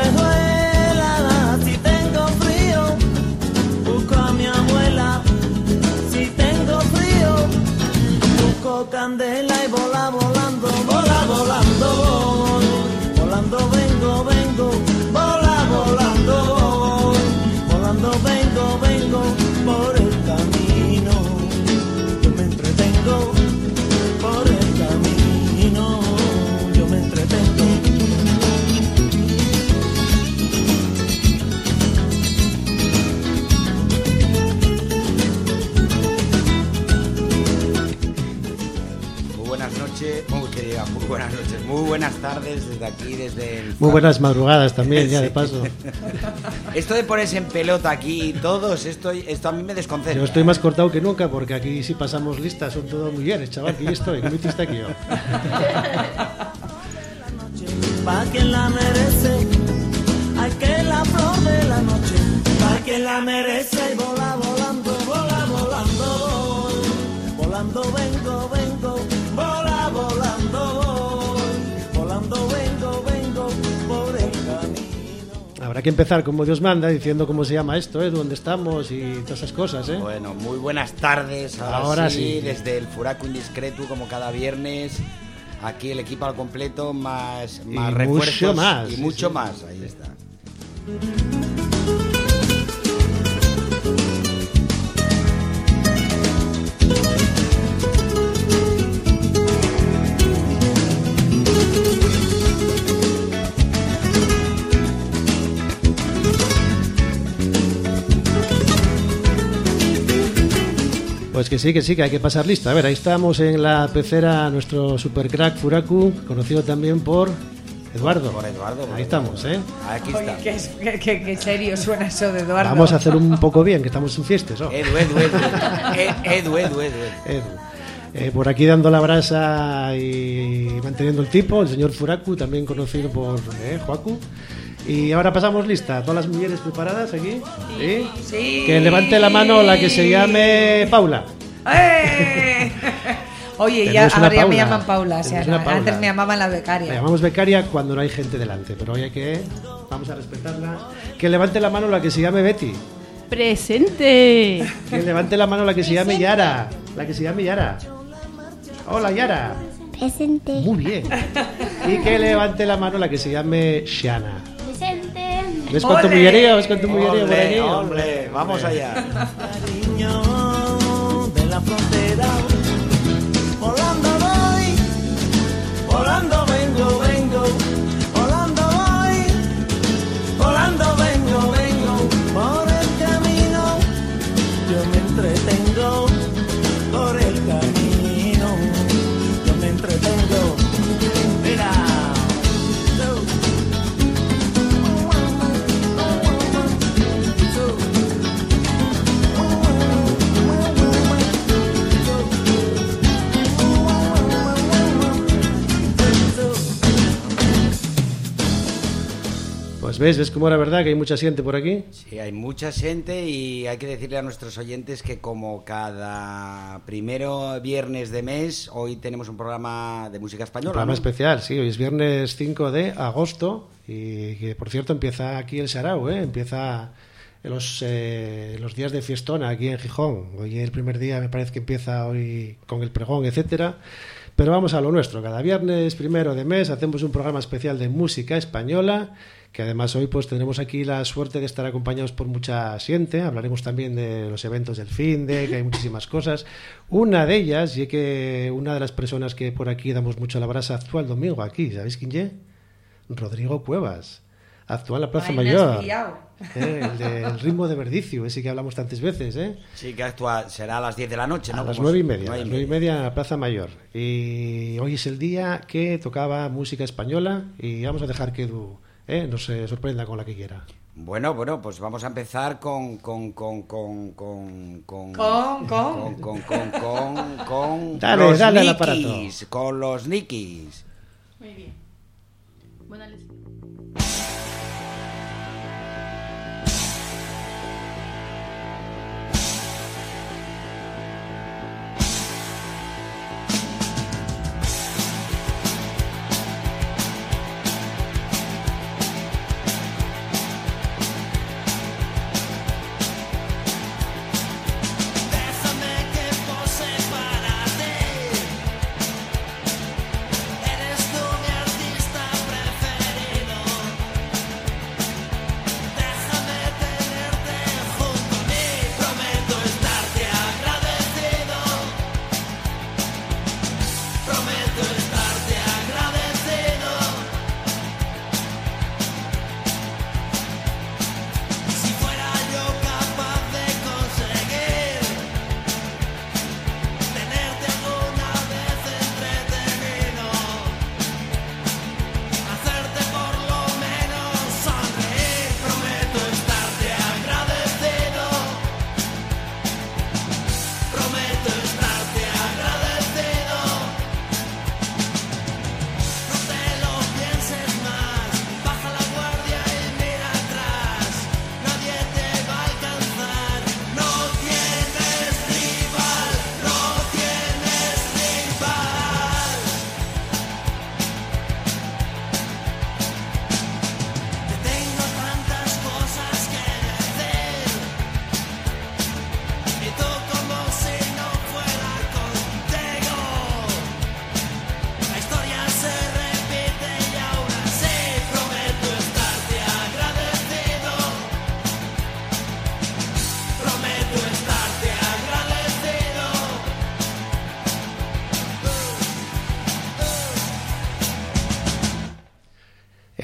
lentejuela, si tengo frío, busco a mi abuela. Si tengo frío, busco candela y vola volando, vola volando, voy. Volando vengo, vengo, vola volando, voy. Volando vengo, vengo por el camino. Yo me entretengo por el camino. Yo me entretengo. Muy buenas tardes desde aquí, desde el... Muy buenas madrugadas también, ya de paso. Esto de ponerse en pelota aquí todos, esto a mí me desconcentra. Yo estoy más cortado que nunca porque aquí sí pasamos listas, son todos mujeres, chaval, aquí estoy, ¿qué metiste aquí yo? Pa' quien la merece, hay que la flor de la noche, pa' quien la merece y vola volando, vola volando, volando vengo, vengo, vola volando, volando vengo, vengo por el camino. Habrá que empezar como Dios manda, diciendo cómo se llama esto, dónde estamos y todas esas cosas, ¿eh? Bueno, muy buenas tardes, ahora sí, desde el Furaco Indiscreto, como cada viernes. Aquí el equipo al completo, más refuerzos mucho más, y sí, mucho sí. más. Ahí está. Pues que sí, que hay que pasar lista. A ver, ahí estamos en la pecera, nuestro supercrack Furaku, conocido también por Eduardo. Por Eduardo. Ahí estamos, ¿eh? Aquí Oye, está. qué serio suena eso de Eduardo. Vamos a hacer un poco bien, que estamos en fiestas, ¿no? Edu. Por aquí dando la brasa y manteniendo el tipo, el señor Furaku, también conocido por Joaku. Y ahora pasamos lista. ¿Todas las mujeres preparadas aquí? Sí. Sí. Que levante la mano la que se llame Paula. ¡Eh! Oye, Tenemos ahora ya una me Paula. llaman Paula. O sea, Tenemos una Paula. antes me llamaban la becaria. La llamamos becaria cuando no hay gente delante, pero hoy vamos a respetarla. Que levante la mano la que se llame Betty. ¡Presente! Que levante la mano la que se llame Yara. La que se llame Yara. Hola, Yara. Presente. Muy bien. Y que levante la mano la que se llame Shana. Presente. ¿Ves cuánto ¡Ole! mullerío? ¿Ves cuánto mullerío por aquí? Hombre, vamos allá. Cariño de la frontera, volando voy, volando vengo, vengo, volando voy, volando vengo, vengo por el camino. Yo me entretengo por el camino. Yo me entretengo. Mira. Pues ves cómo era verdad que hay mucha gente por aquí. Sí, hay mucha gente y hay que decirle a nuestros oyentes que como cada primero viernes de mes, hoy tenemos un programa de música española. Un programa ¿no? especial, sí, hoy es viernes 5 de agosto y que por cierto empieza aquí el Sarau, empieza los días de fiestona aquí en Gijón. Hoy el primer día me parece que empieza hoy con el pregón, etcétera. Pero vamos a lo nuestro, cada viernes primero de mes hacemos un programa especial de música española, que además hoy pues tendremos aquí la suerte de estar acompañados por mucha gente. Hablaremos también de los eventos del finde, que hay muchísimas cosas. Una de ellas, y que una de las personas que por aquí damos mucho la brasa, actúa el domingo aquí, ¿sabéis quién es? Rodrigo Cuevas. Actúa en la Plaza Ay, me has Mayor. pillado. El del ritmo de Verdicio, ese que hablamos tantas veces, Sí, que actúa, será a las 10 de la noche, ¿no? A las Como 9:30, a 9:30. las 9:30 en la Plaza Mayor. Y hoy es el día que tocaba música española y vamos a dejar que Edu nos sorprenda con la que quiera. Bueno, pues vamos a empezar con Dale, los dale al Nikis, aparato. con los Nikis. Muy bien. Buena leche.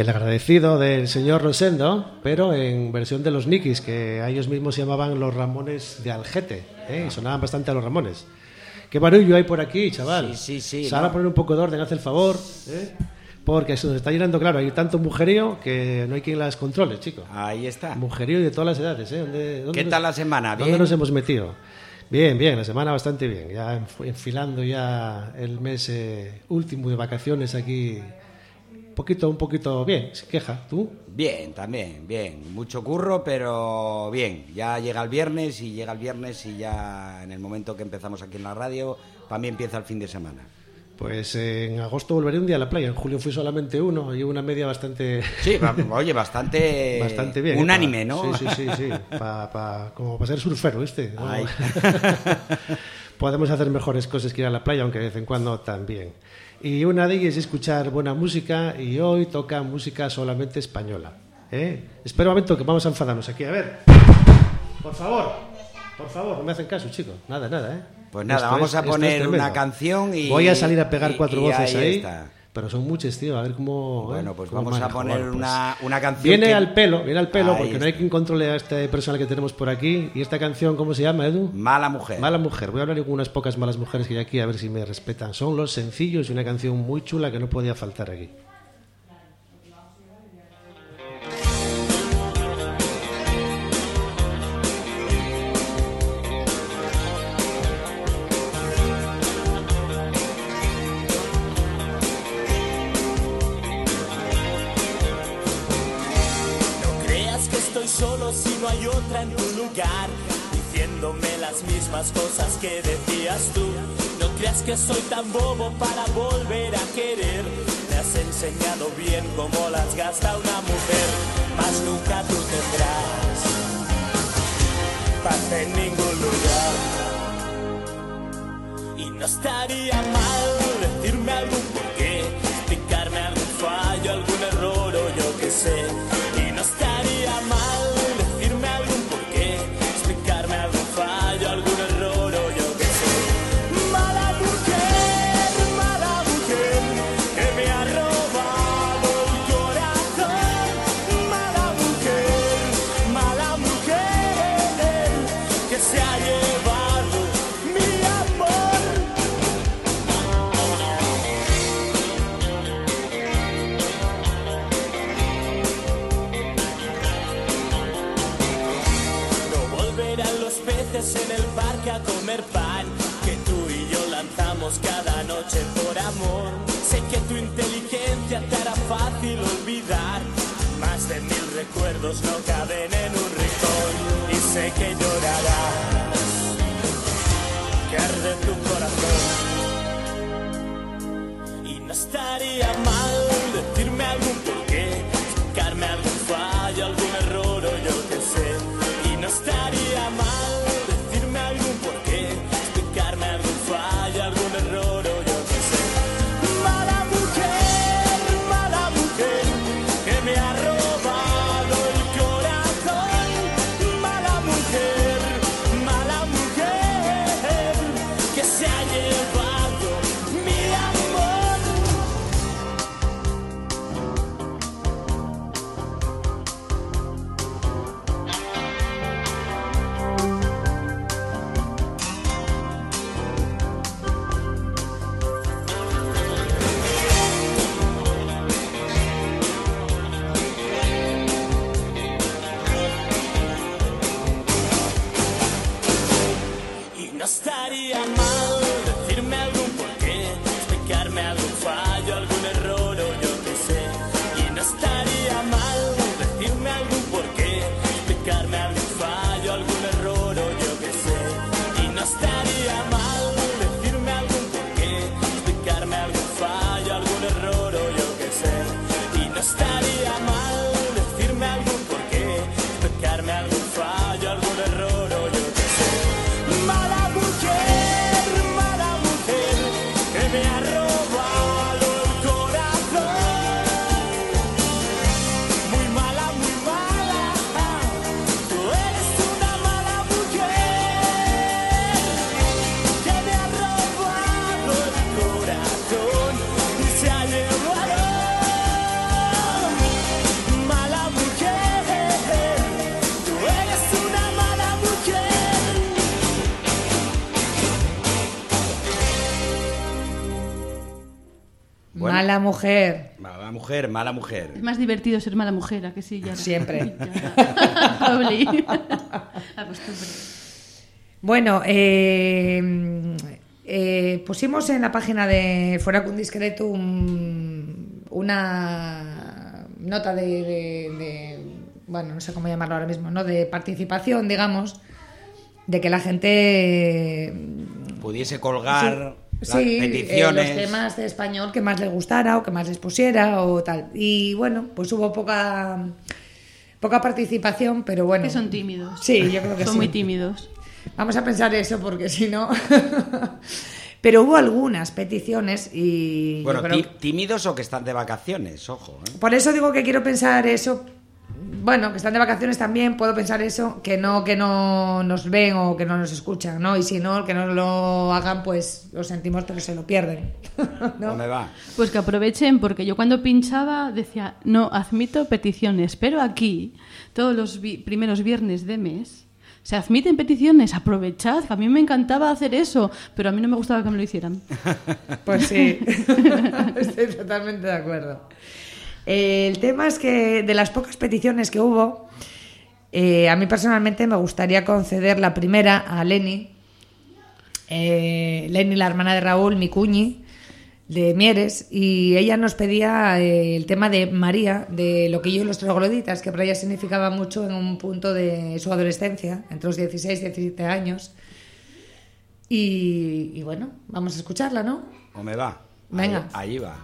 El agradecido del señor Rosendo, pero en versión de los Nikis, que a ellos mismos se llamaban los Ramones de Algete, y sonaban bastante a los Ramones. ¿Qué barullo hay por aquí, chaval? Sí. Sara, poner un poco de orden, haz el favor, porque se nos está llenando, claro, hay tanto mujerío que no hay quien las controle, chico. Ahí está. Mujerío de todas las edades, ¿Dónde ¿Qué tal la semana? ¿Bien? ¿Dónde nos hemos metido? Bien, la semana bastante bien. Ya enfilando ya el mes último de vacaciones aquí. Un poquito bien, sin queja. ¿Tú? Bien, también, bien. Mucho curro, pero bien. Ya llega el viernes y ya en el momento que empezamos aquí en la radio, para mí empieza el fin de semana. Pues en agosto volveré un día a la playa. En julio fui solamente uno y una media bastante... Sí, oye, bastante bien. Unánime, ¿no? Sí. Como para ser surfero, ¿viste? ¿No? Ay. Podemos hacer mejores cosas que ir a la playa, aunque de vez en cuando también. Y una de ellas es escuchar buena música, y hoy toca música solamente española. Espera un momento que vamos a enfadarnos aquí. A ver, por favor, no me hacen caso, chicos. Nada, Pues nada, vamos a poner una canción y... Voy a salir a pegar cuatro voces ahí. Está. Pero son muchas, tío, a ver cómo... Bueno, pues cómo vamos a manejo. poner Bueno, pues una canción Viene que... al pelo, Ahí porque no hay quien controle a este personal que tenemos por aquí. ¿Y esta canción cómo se llama, Edu? Mala Mujer. Mala Mujer. Voy a hablar con unas pocas malas mujeres que hay aquí, a ver si me respetan. Son Los Sencillos y una canción muy chula que no podía faltar aquí. Solo si no hay otra en tu lugar, diciéndome las mismas cosas que decías tú. No creas que soy tan bobo para volver a querer. Me has enseñado bien cómo las gasta una mujer, mas nunca tú tendrás paz en ningún lugar. Y no estaría mal decirme algún porqué, explicarme algún fallo, algún error o yo qué sé. Y no estaría mal en el parque a comer pan que tú y yo lanzamos cada noche por amor. Sé que tu inteligencia te hará fácil olvidar. Más de 1000 recuerdos no caben en un rincón. Y sé que llorarás, que arde tu corazón. Y no estaría mal decirme algún porqué, explicarme algún fallo, algún error o yo qué sé. Y no estaría mal Mala mujer. Mala mujer, mala mujer. Es más divertido ser mala mujer, ¿a que sí? Yara? Siempre. Probably. La costumbre. Bueno, pusimos en la página de Fuera con Discreto una nota de bueno, no sé cómo llamarlo ahora mismo, ¿no? De participación, digamos, de que la gente pudiese colgar sí, las peticiones. Los temas de español que más les gustara o que más les pusiera o tal. Y bueno, pues hubo poca participación, pero bueno. Que son tímidos. Sí, yo creo que son sí. muy tímidos. Vamos a pensar eso porque si no... Pero hubo algunas peticiones y... Bueno, yo creo... tímidos o que están de vacaciones, ojo. Por eso digo que quiero pensar eso. Bueno, que están de vacaciones también, puedo pensar eso, que no nos ven o que no nos escuchan, ¿no? Y si no, que no lo hagan, pues lo sentimos, pero se lo pierden, ¿no? ¿Dónde va? Pues que aprovechen, porque yo cuando pinchaba decía, no admito peticiones, pero aquí, todos los primeros viernes de mes, se admiten peticiones, aprovechad, que a mí me encantaba hacer eso, pero a mí no me gustaba que me lo hicieran. Pues sí, estoy totalmente de acuerdo. El tema es que de las pocas peticiones que hubo, a mí personalmente me gustaría conceder la primera a Leni. Leni, la hermana de Raúl, mi cuñi, de Mieres, y ella nos pedía el tema de María, de Loquillo y los trogloditas, que para ella significaba mucho en un punto de su adolescencia, entre los 16 y 17 años. Y bueno, vamos a escucharla, ¿no? ¿O me va? Venga. Ahí va.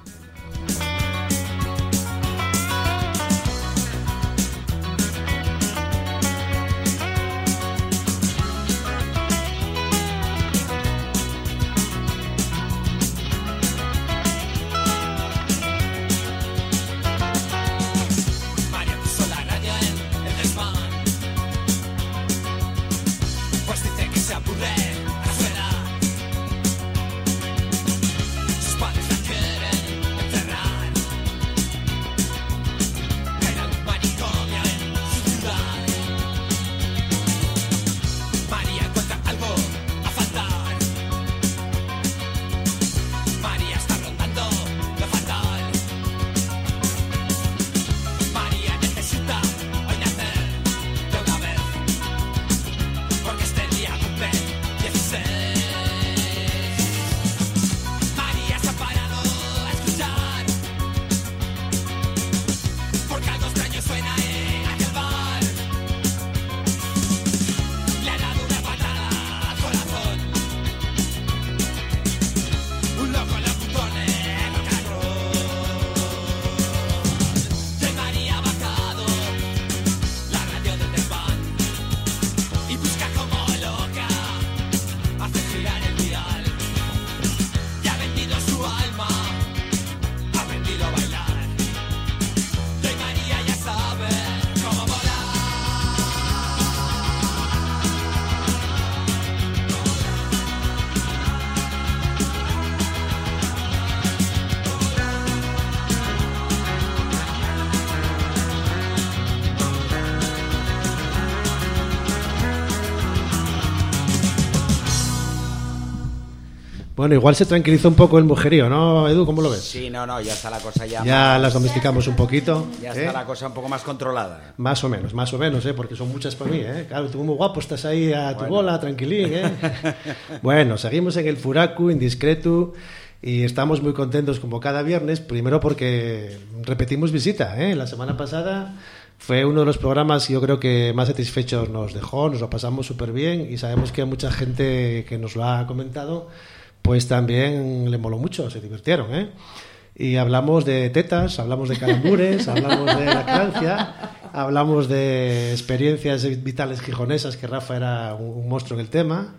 Bueno, igual se tranquilizó un poco el mujerío, ¿no, Edu? ¿Cómo lo ves? Sí, no, ya está la cosa ya más... las domesticamos un poquito. Ya está la cosa un poco más controlada. Más o menos, porque son muchas para mí, ¿eh? Claro, tú muy guapo estás ahí a tu bola, tranquilín, ¿eh? Bueno, seguimos en el Furaku, Indiscreto, y estamos muy contentos como cada viernes, primero porque repetimos visita, ¿eh? La semana pasada fue uno de los programas, yo creo que más satisfechos nos dejó, nos lo pasamos súper bien y sabemos que hay mucha gente que nos lo ha comentado, pues también le moló mucho, se divirtieron, ¿eh? Y hablamos de tetas, hablamos de calambures, hablamos de lactancia, hablamos de experiencias vitales gijonesas, que Rafa era un monstruo en el tema.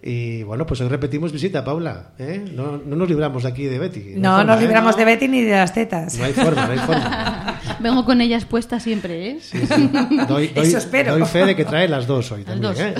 Y bueno, pues hoy repetimos visita, Paula, ¿eh? No nos libramos de aquí de Betty. No nos libramos de Betty ni de las tetas. No hay forma. Vengo con ellas puestas siempre, ¿eh? Sí. Eso espero. Doy fe de que trae las dos hoy las también, dos. ¿eh?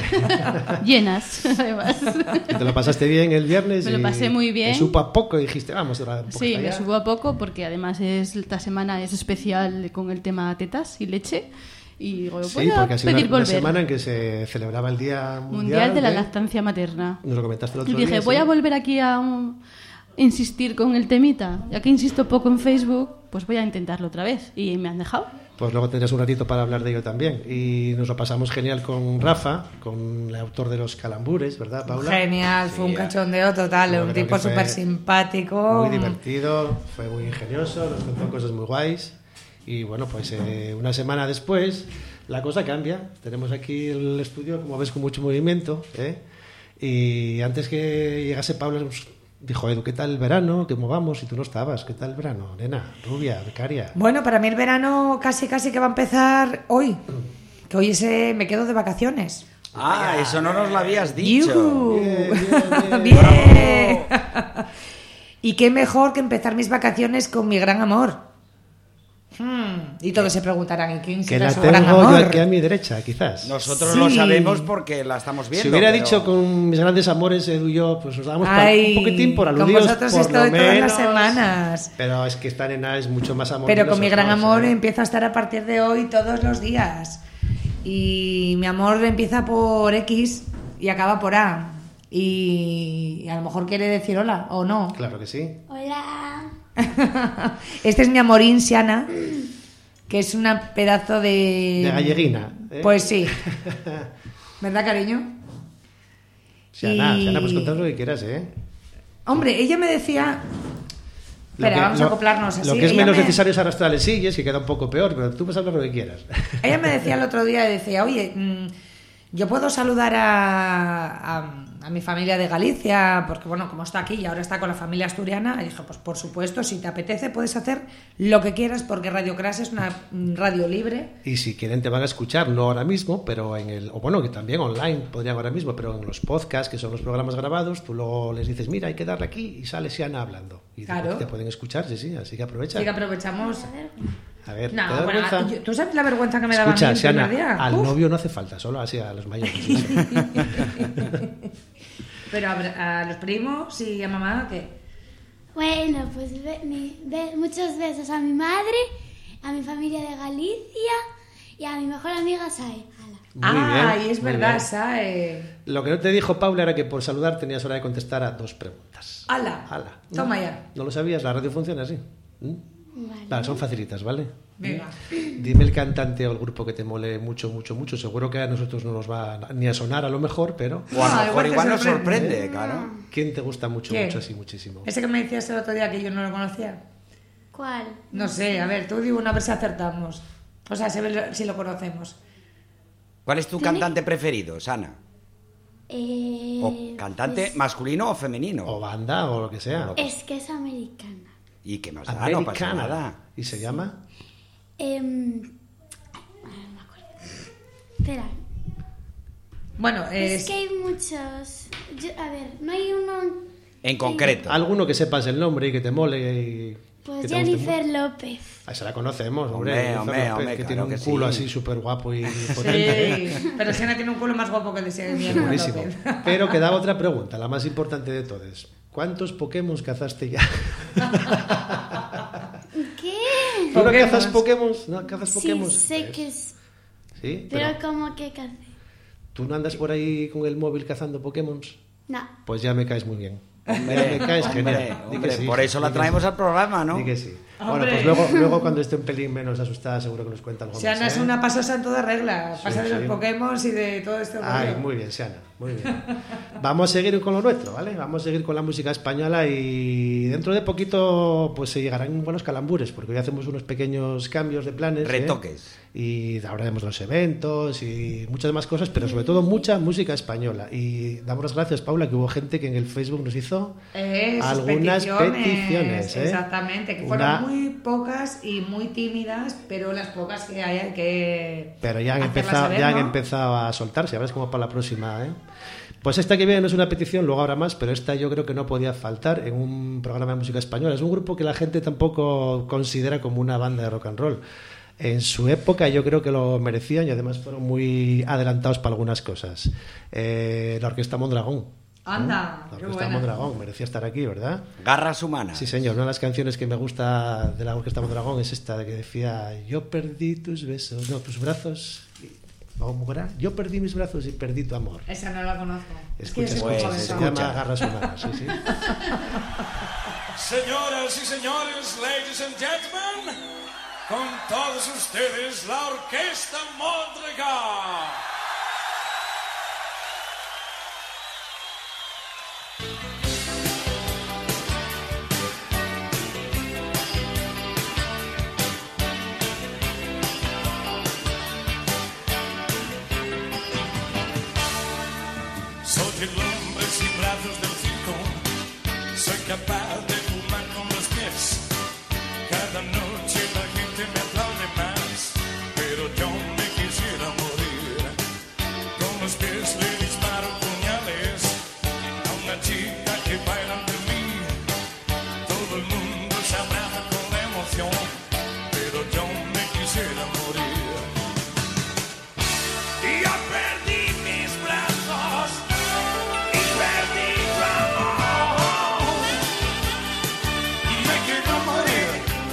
Llenas, además. ¿Y te lo pasaste bien el viernes? Me lo pasé muy bien. ¿Te supo a poco y dijiste, vamos a un poco Sí, allá? me subo a poco porque además esta semana es especial con el tema tetas y leche. Y digo, Sí, porque ha sido pedir una volver. semana en que se celebraba el Día Mundial de la Lactancia Materna. Nos lo comentaste el otro Y dije, día. voy sí. a volver aquí a insistir con el temita. Ya que insisto poco en Facebook, pues voy a intentarlo otra vez. Y me han dejado. Pues luego tendrás un ratito para hablar de ello también. Y nos lo pasamos genial con Rafa, con el autor de Los Calambures, ¿verdad, Paula? Genial, fue un cachondeo total, Yo un creo tipo que fue súper simpático. Muy divertido, fue muy ingenioso, nos contó cosas muy guays. Y bueno, pues una semana después la cosa cambia. Tenemos aquí el estudio, como ves, con mucho movimiento, ¿eh? Y antes que llegase Paula nos dijo: Edu, ¿qué tal el verano? ¿Cómo vamos? Y tú no estabas. ¿Qué tal el verano, nena? Rubia, becaria. Bueno, para mí el verano casi que va a empezar hoy. Que hoy me quedo de vacaciones. Ah, eso no nos lo habías dicho. ¡Yujú! Bien. ¡Bien! Y qué mejor que empezar mis vacaciones con mi gran amor. Y todos se preguntarán: ¿y quién Que será la su gran tengo yo amor? aquí a mi derecha, quizás. Nosotros Sí. lo sabemos porque la estamos viendo. Si hubiera pero- dicho con mis grandes amores, Edu y yo, pues nos dábamos Ay, un poquitín por con aludidos, vosotros por estoy lo todas menos. las semanas. Pero es que esta nena es mucho más amor. Pero que con mi gran nosotros, amor ¿eh? empiezo a estar a partir de hoy todos los días. Y mi amor empieza por X y acaba por A. Y a lo mejor quiere decir hola o no. Claro que sí. Hola. Este es mi amorín, Siana, que es una pedazo de... De galleguina, ¿eh? Pues sí. ¿Verdad, cariño? Siana, Y- pues contad lo que quieras, ¿eh? Hombre, ella me decía... Lo Espera, que- vamos a acoplarnos así. Lo que es Ella menos me- necesario es arrastrarle sillas, que queda un poco peor, pero tú puedes hablar lo que quieras. Ella me decía el otro día, decía: oye, yo puedo saludar a mi familia de Galicia, porque bueno, como está aquí y ahora está con la familia asturiana. Y dije: pues por supuesto, si te apetece puedes hacer lo que quieras, porque Radio Crash es una radio libre. Y si quieren te van a escuchar, no ahora mismo, pero o bueno, que también online podrían ahora mismo, pero en los podcasts, que son los programas grabados, tú luego les dices: mira, hay que darle aquí, y sale Siana hablando. Y Claro. te pueden escuchar, sí, así que aprovecha. Así que aprovechamos. A ver, ¿te No, da bueno, vergüenza? ¿tú sabes la vergüenza que me daba Escucha, a mí el Siana, primer día? al Uf. novio no hace falta, solo así a los mayores. Sí. Pero a los primos y a mamá, ¿qué? Bueno, pues muchos besos a mi madre, a mi familia de Galicia y a mi mejor amiga Sae. Hala. Ay, es muy verdad, bien. ¿sabes? Lo que no te dijo Paula era que por saludar tenías hora de contestar a 2 preguntas. ¡Hala! Hala. Toma ya. ¿No lo sabías? La radio funciona así. Vale. Vale, son facilitas, ¿vale? Venga. Dime el cantante o el grupo que te mole mucho, mucho, mucho. Seguro que a nosotros no nos va ni a sonar a lo mejor, pero O a Ah, lo mejor igual te igual nos sorprende. sorprende, claro. ¿quién te gusta mucho, ¿Quién? mucho, así, muchísimo? Ese que me decías el otro día que yo no lo conocía. ¿Cuál? No sé, a ver, tú digo una, a ver si acertamos. O sea, si lo conocemos. ¿Cuál es tu cantante preferido, Sana? ¿O cantante pues, masculino o femenino? O banda o lo que sea. es que es americana. ¿Y qué más da? No pasa nada. ¿Y se llama? No me acuerdo. Espera. Bueno, Es que hay muchos. A ver, no hay uno. En concreto. Alguno que sepas el nombre y que te mole y Pues que te guste Jennifer mucho. López. Ah, esa la conocemos, hombre. Hombre, Jennifer hombre, López, hombre, que claro tiene un que culo sí. así súper guapo y potente. ¿eh? sí, pero Siena tiene un culo más guapo que el de Siena Buenísimo. López. Pero quedaba otra pregunta, la más importante de todas. ¿Cuántos Pokémon cazaste ya? ¿Qué? ¿Tú no Pokémon. cazas Pokémon? ¿No cazas Pokémon? Sí, sé Pues, que es. ¿Sí? Pero Pero como que casi. ¿tú no andas por ahí con el móvil cazando Pokémon? No. Pues ya me caes muy bien. Hombre, me caes hombre, genial. Di hombre, que sí, por eso la di que traemos sí. al programa, ¿no? Di que sí. Bueno, Hombre. pues luego cuando esté un pelín menos asustada seguro que nos cuenta algo Siana más. es una pasosa en toda regla. Sí, Pasa de los sí. Pokémon y de todo este Ay, rollo. muy bien, Siana, muy bien. Vamos a seguir con lo nuestro, ¿vale? Vamos a seguir con la música española y dentro de poquito pues se llegarán buenos calambures, porque hoy hacemos unos pequeños cambios de planes. Retoques. Y hablaremos de los eventos y muchas más cosas, pero sobre todo mucha música española. Y damos las gracias, Paula, que hubo gente que en el Facebook nos hizo Sus algunas peticiones. ¿eh? Exactamente, que Una- fueron muy pocas y muy tímidas, pero las pocas que hay que Pero ya han, hacerlas empezado, saber, ya han ¿no? empezado a soltarse, a ver como para la próxima. ¿eh? Pues esta que viene no es una petición, luego habrá más, pero esta yo creo que no podía faltar en un programa de música española. Es un grupo que la gente tampoco considera como una banda de rock and roll. En su época yo creo que lo merecían y además fueron muy adelantados para algunas cosas. La Orquesta Mondragón. Anda, La qué Orquesta buena. Mondragón, merecía estar aquí, ¿verdad? Garras humanas. Sí, señor. Una de las canciones que me gusta de la Orquesta Mondragón es esta que decía: yo perdí tus besos, no, tus brazos. o ¿cómo era? Yo perdí mis brazos y perdí tu amor. Esa no la conozco. Escucha, Es que yo pues, soy joven, se ¿no? llama Garra Sonora, sí. Señoras y señores, ladies and gentlemen, con todos ustedes la Orquesta Modrigal. Soy el hombre sin brazos del circo, soy capaz de fumar con los pies. Cada noche la gente me aplaude más, pero yo me quisiera morir. Con los pies le disparo puñales a una chica que baila ante mí. Todo el mundo se abraza con la emoción, pero yo me quisiera morir. Y yo perdí mis brazos y perdí tu amor. Me quiero morir,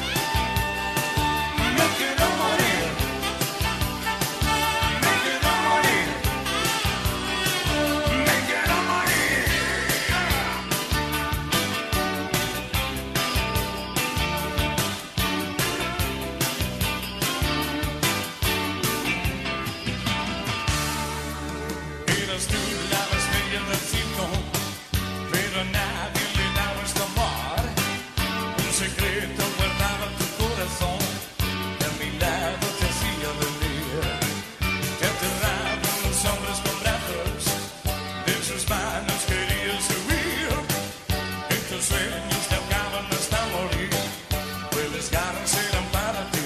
me quiero morir, me quiero morir, me quiero morir. Eras tú la más bella del circo, pero a nadie le daba este amor. Un secreto guardaba tu corazón, que a mi lado te hacía venir. Te aterraban los hombres con brazos, de sus manos querías huir. En tus sueños te ahogaban hasta morir, pues las garras eran para ti.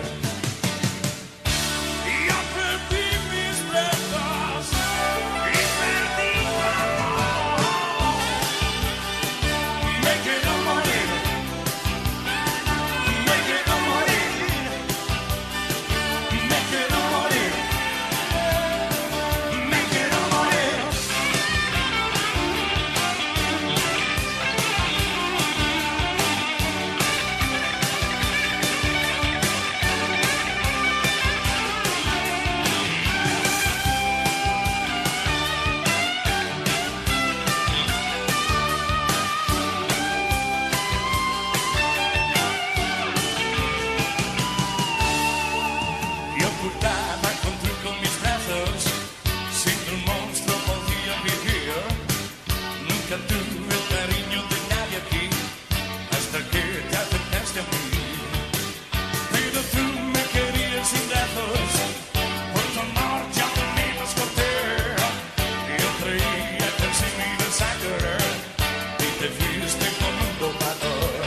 Y yo perdí mis brazos y perdí tu amor. Me quiero morir, me quiero morir, me quiero morir, me quiero morir. Y ocultaba con truco mis brazos, sin que un monstruo podía vivir. Nunca tuve el cariño de nadie aquí, hasta que te acercaste a mí. Pero tú me querías sin brazos, por tu amor ya me escondí. Yo creía que así me ibas a querer, y te fuiste con un domador.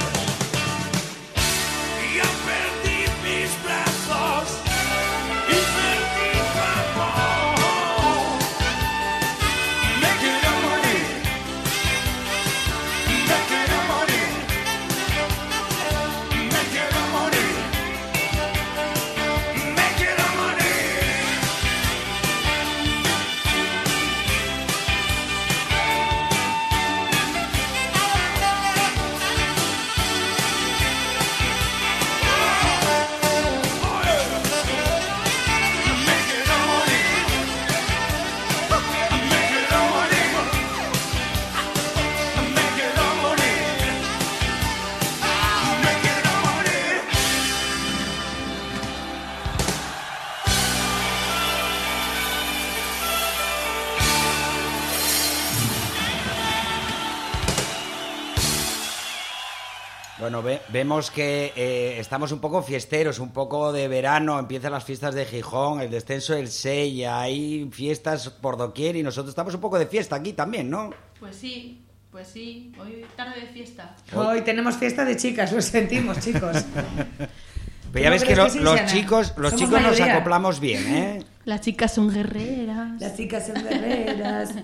Y yo perdí mis brazos y perdí tu amor. Me quiero morir, me quiero morir, me quiero morir, me quiero morir. Me quiero morir, me quiero morir, me quiero morir, me quiero morir. Bueno, vemos que estamos un poco fiesteros, un poco de verano, empiezan las fiestas de Gijón, el descenso del Sella, hay fiestas por doquier y nosotros estamos un poco de fiesta aquí también, ¿no? Pues sí, hoy tarde de fiesta. Hoy tenemos fiesta de chicas, lo sentimos, chicos. Pero ya ¿Tú ves no que crees que sí, los Siana? chicos nos Mayoría. acoplamos bien, ¿eh? Las chicas son guerreras. Las chicas son guerreras.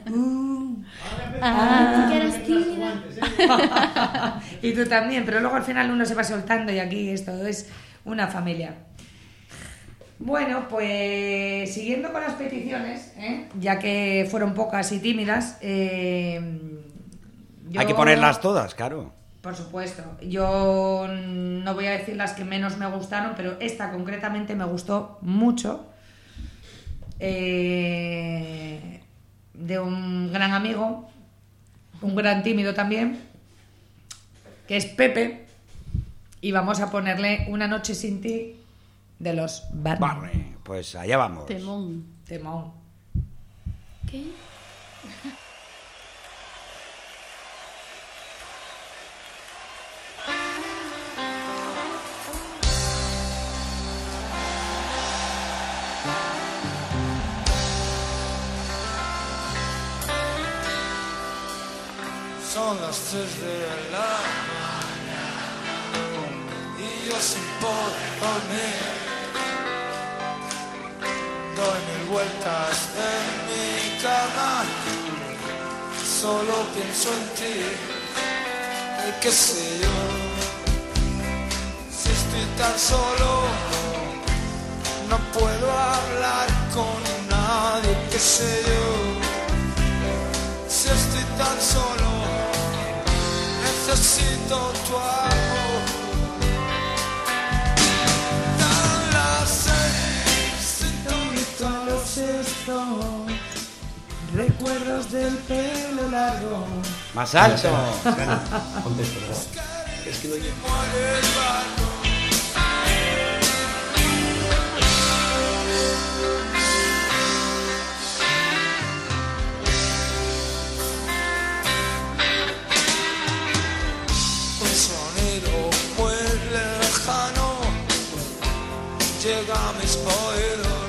Que eres tímida. Y tú también, pero luego al final uno se va soltando y aquí esto es una familia. Bueno, pues siguiendo con las peticiones, ya que fueron pocas y tímidas, Hay que ponerlas todas, claro. Por supuesto. Yo no voy a decir las que menos me gustaron, pero esta concretamente me gustó mucho. de un gran amigo, un gran tímido también, que es Pepe, y vamos a ponerle Una noche sin ti de los Barney. Barney, pues allá vamos. Temón. Temón. ¿Qué? Son las 3 de la mañana y yo sin poder dormir. Doy 1000 vueltas en mi cama, solo pienso en ti. Y qué sé yo, si estoy tan solo, no puedo hablar con nadie. Qué sé yo, si estoy tan solo, necesito tu amor. Dan las 6, Sintonizo los estos recuerdos del pelo largo. Más alto. Contesto, ¿verdad? Es que no llego. muere el barco. Un sonido muy lejano llega a mis oídos.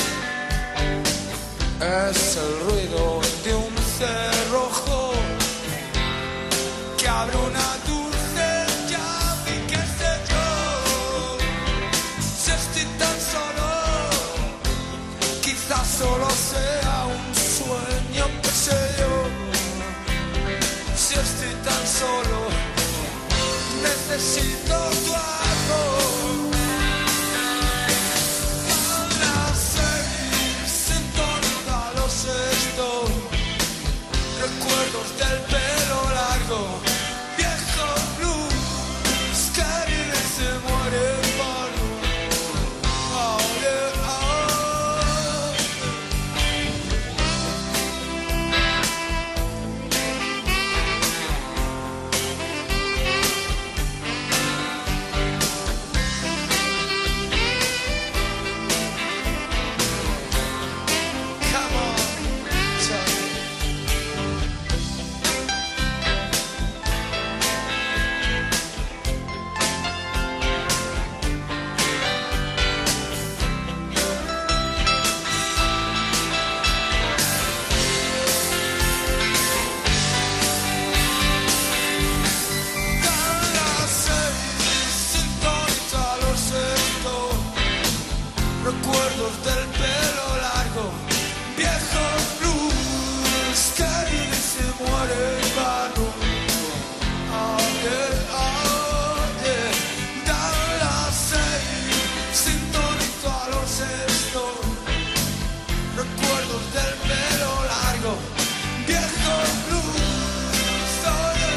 Es el ruido de un cerrojo que abre una dulce llave. Y qué sé yo, si estoy tan solo, quizás solo sea un sueño. Qué sé yo, si estoy tan solo, necesito tu amor. A las 6, sintoniza los estos recuerdos del pelo largo, viejo blues que vive y se muere por Come on, Charlie. Dan las 6, sintoniza los estos recuerdos del pelo largo, viejo blues que vive y se muere en vano. Oh yeah, oh yeah. Dan las 6, sintoniza los estos recuerdos del pelo largo, viejo blues. Oh yeah.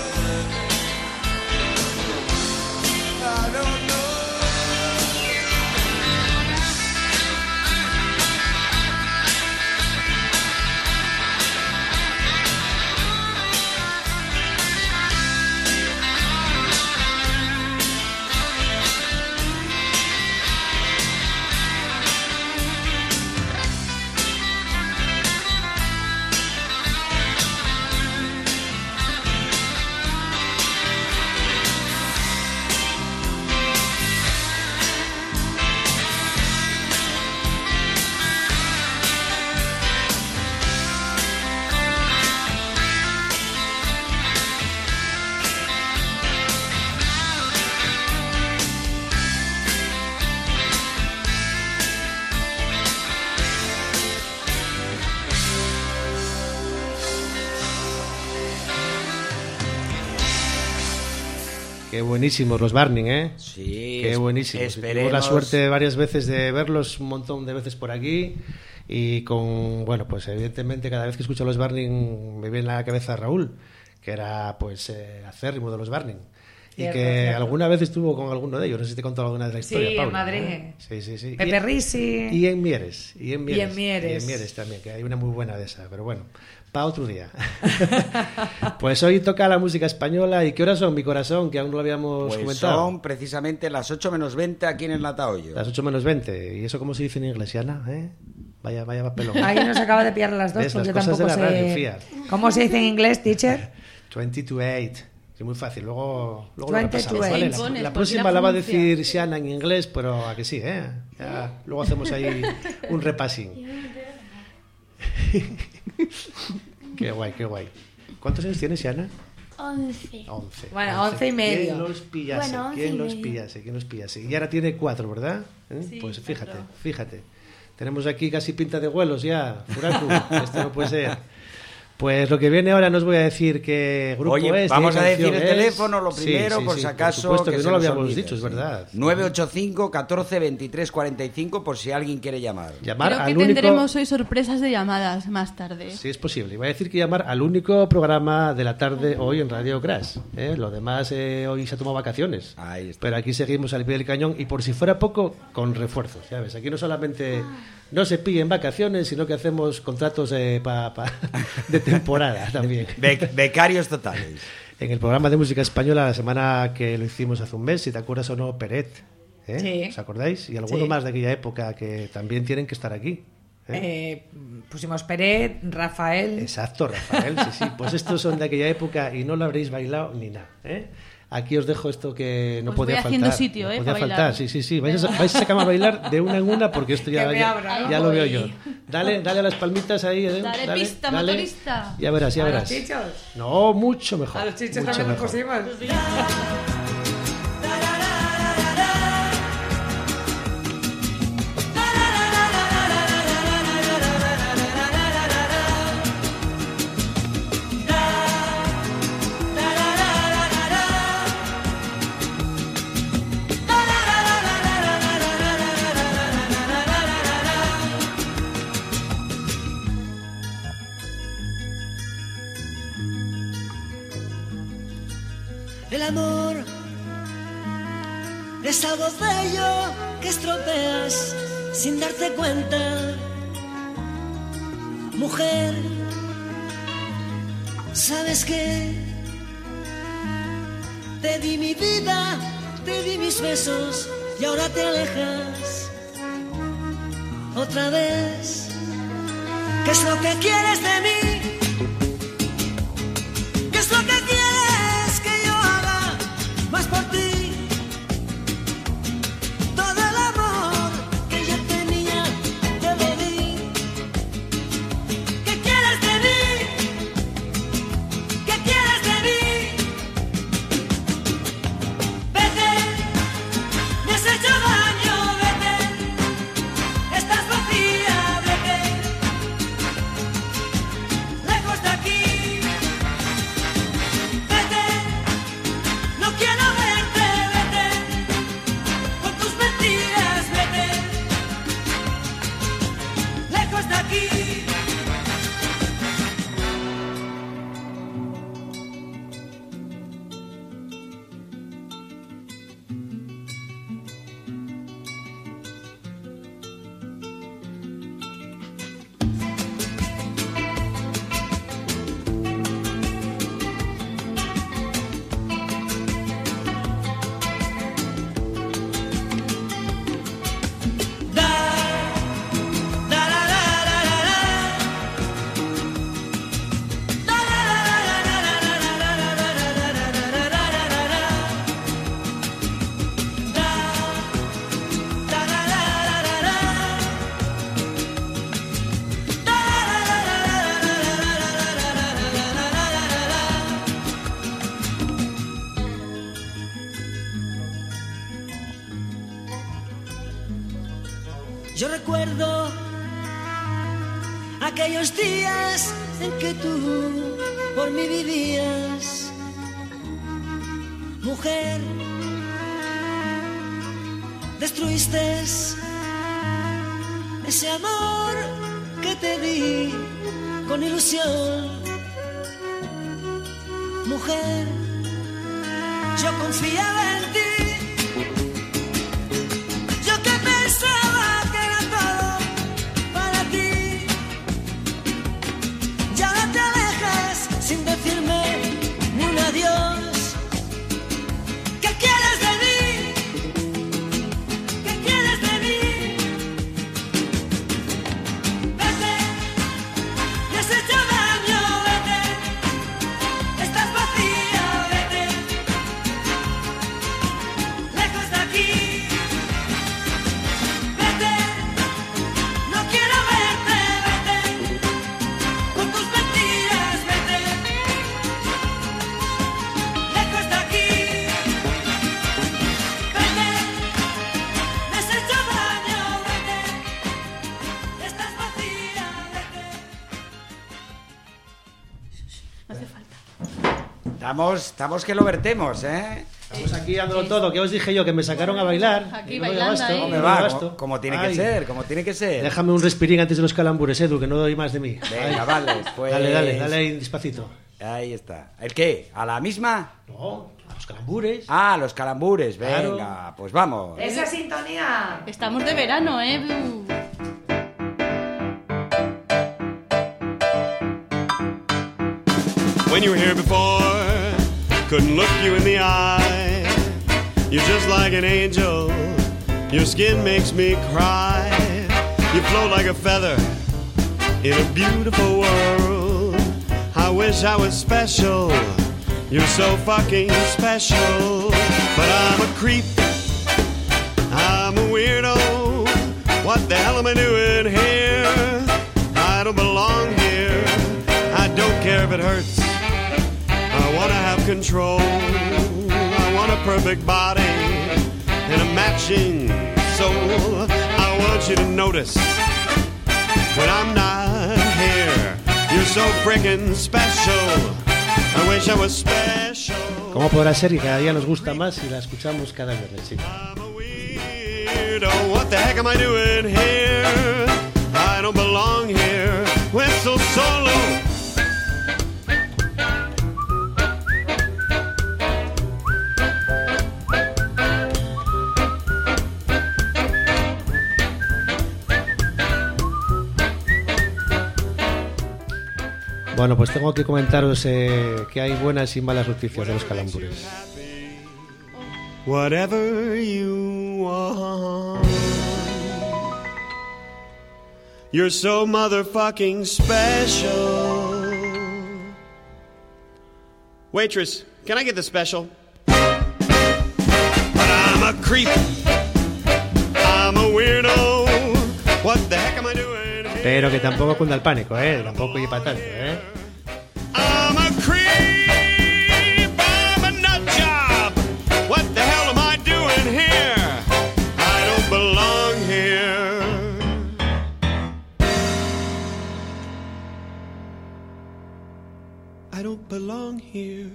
I don't know. Qué buenísimos los Barney, ¿eh? Sí, Qué buenísimos. esperemos. Tuvimos la suerte varias veces de verlos, un montón de veces por aquí. Y con, bueno, pues evidentemente cada vez que escucho a los Barney me viene a la cabeza Raúl, que era pues acérrimo de los Barney. Y Cierto, que cierto. alguna vez estuvo con alguno de ellos. No sé si te he contado alguna vez la historia, Sí, en Paula, Madrid. ¿eh? Sí. Pepe Risi. Y en Mieres. Y en Mieres. Mieres. Y en Mieres también, que hay una muy buena de esa. Pero bueno, para otro día. Pues hoy toca la música española. ¿Y qué horas son, mi corazón? Que aún no lo habíamos Pues comentado. son precisamente las 8 menos 20 aquí en el Latahoyo. Las 8 menos 20. ¿Y eso cómo se dice en inglés, Ana? ¿Eh? Vaya papelón. Ahí nos acaba de pillar las dos, ¿Ves? porque Las cosas tampoco de la sé... radio, fía. ¿Cómo se dice en inglés, teacher? 20 to 8. Es muy fácil, luego lo 20 repasamos, to ¿vale? 8. La Pones, próxima porque la va a pronuncia. decir Siana en inglés, pero a que sí, ¿eh? Ya, luego hacemos ahí un repasín. Qué guay. ¿Cuántos años tienes, Siana? 11. 11. Bueno, 11 y medio. ¿Quién los pillase? Bueno, 11 ¿Quién y los medio. pillase? Y ahora tiene 4, ¿verdad? ¿Eh? Sí, Pues 4. fíjate. Tenemos aquí casi pinta de vuelos ya, Furaku. Esto no puede ser. Pues lo que viene ahora no os voy a decir qué grupo Oye, es. vamos ni a qué decir el canción es. teléfono lo Sí, primero, sí, por sí, si acaso. Por supuesto que se no lo nos habíamos olvide, dicho, es sí. verdad. 985 14 23 45 por si alguien quiere llamar. Llamar Creo que al único... tendremos hoy sorpresas de llamadas más tarde. Sí, es posible. Iba a decir que llamar al único programa de la tarde hoy en Radio Crash. Lo demás hoy se ha tomado vacaciones. Ahí está. Pero aquí seguimos al pie del cañón y por si fuera poco, con refuerzos. Ya ves, aquí no solamente no se pillen vacaciones, sino que hacemos contratos de temporada también. Becarios totales. En el programa de música española, la semana que lo hicimos hace un mes, si te acuerdas o no, Peret. Sí. ¿Os acordáis? Y alguno Sí. más de aquella época que también tienen que estar aquí. Pusimos Peret, Rafael. Exacto, Rafael, sí. Pues estos son de aquella época y no lo habréis bailado ni nada. Aquí os dejo esto que no Os podía voy faltar. haciendo sitio, no podía para faltar, bailar. sí. Vais a sacarme a bailar de una en una porque esto ya, Que me ya, abra, ¿no? ya lo veo yo. Dale a las palmitas ahí. Dale pista, motorista. Ya verás. ¿A los chichos? No, mucho mejor. A los chichos mucho también nos mejor. pusimos. El amor es algo bello que estropeas sin darte cuenta. Mujer, ¿sabes qué? Te di mi vida, te di mis besos y ahora te alejas otra vez. ¿Qué es lo que quieres de mí? ¿Qué es lo que quieres que yo haga más por ti? Todo el amor que yo tenía te lo di. ¿Qué quieres de mí? ¿Qué quieres de mí? Vete, me has hecho daño, vete. Estás vacía, vete. Lejos de aquí. Vete, no quiero verte, vete. Con tus mentiras, vete. Lejos de aquí. Da, da, la, la, la, la, la. Da, la, la, la, la, la, la, la, la, la, la, la, la, la, la, la, la, la. Da, da, la, la, la, la, la. Da, la, la, la, la, la, la, la, la, la, la, la, la, la, la. Yo recuerdo aquellos días en que tú por mí vivías, mujer. Destruiste ese amor que te di con ilusión, mujer. yo confiaba en ti. Yo que pensaba que era todo para ti. Ya no te alejas sin decirme ni un adiós. ¿Qué quieres de mí? ¿Qué quieres de mí? Vete, me has hecho daño, vete. Estás vacía, vete. Lejos de aquí. Vete, no quiero verte, vete. Con tus mentiras, vete. Lejos de aquí. Vete, me has hecho daño, vete. Estás vacía, vete. No hace falta. Estamos que lo vertemos, ¿eh? Estamos aquí dándolo todo, que os dije yo que me sacaron a bailar. Aquí Y no me bailando, basto, ¿eh? Hombre, no me va, basto. como tiene que Ay, ser, como tiene que ser. Déjame un respirín antes de los calambures, Edu, que no doy más de mí. Venga, Ay. vale, pues... Dale ahí despacito. Ahí está. ¿El qué? ¿A la misma? No, a los calambures. Ah, los calambures, venga, Claro. pues vamos. Esa sintonía. Estamos de verano, ¿eh? When you were here before, couldn't look you in the eye. You're just like an angel. Your skin makes me cry. You float like a feather in a beautiful world. I wish I was special. You're so fucking special. But I'm a creep. I'm a weirdo. What the hell am I doing here? I don't belong here. I don't care if it hurts. I wanna have control. I want a perfect body and a matching soul. I want you to notice when I'm not here. You're so freaking special. I wish I was special. ¿Cómo podrá ser que cada día nos gusta más si la escuchamos cada viernes? Sí. I'm a weirdo. What the heck am I doing here? I don't belong here. Whistle solo. Bueno, pues tengo que comentaros que hay buenas y malas noticias de los calambures. Whatever you want. You're so motherfucking special. Waitress, can I get the special? But I'm a creep. I'm a weirdo. What the heck am I doing here? Pero que tampoco cunda el pánico, tampoco lleva tanto, I'm a creep. I'm a nut job. What the hell am I doing here? I don't belong here. I don't belong here.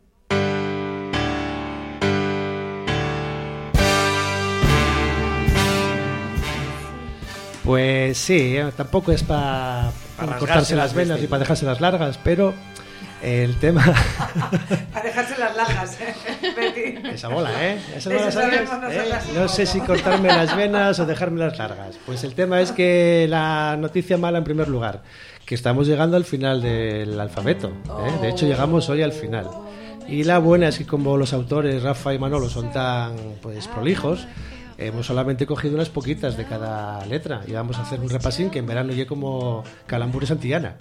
Pues sí, tampoco es para Para cortarse rasgarse las las venas y vestiduras. para dejarse las largas, pero el tema... Para dejarse las largas. Betty. Esa bola, Esa no Eso la sabías, sabemos nosotras un No sé poco. si cortarme las venas o dejarme las largas. Pues el tema es que la noticia mala en primer lugar, que estamos llegando al final del alfabeto. De hecho, llegamos hoy al final. Y la buena es que como los autores, Rafa y Manolo, son tan prolijos, hemos solamente cogido unas poquitas de cada letra y vamos a hacer un repasín que en verano llegue como calambures antillana.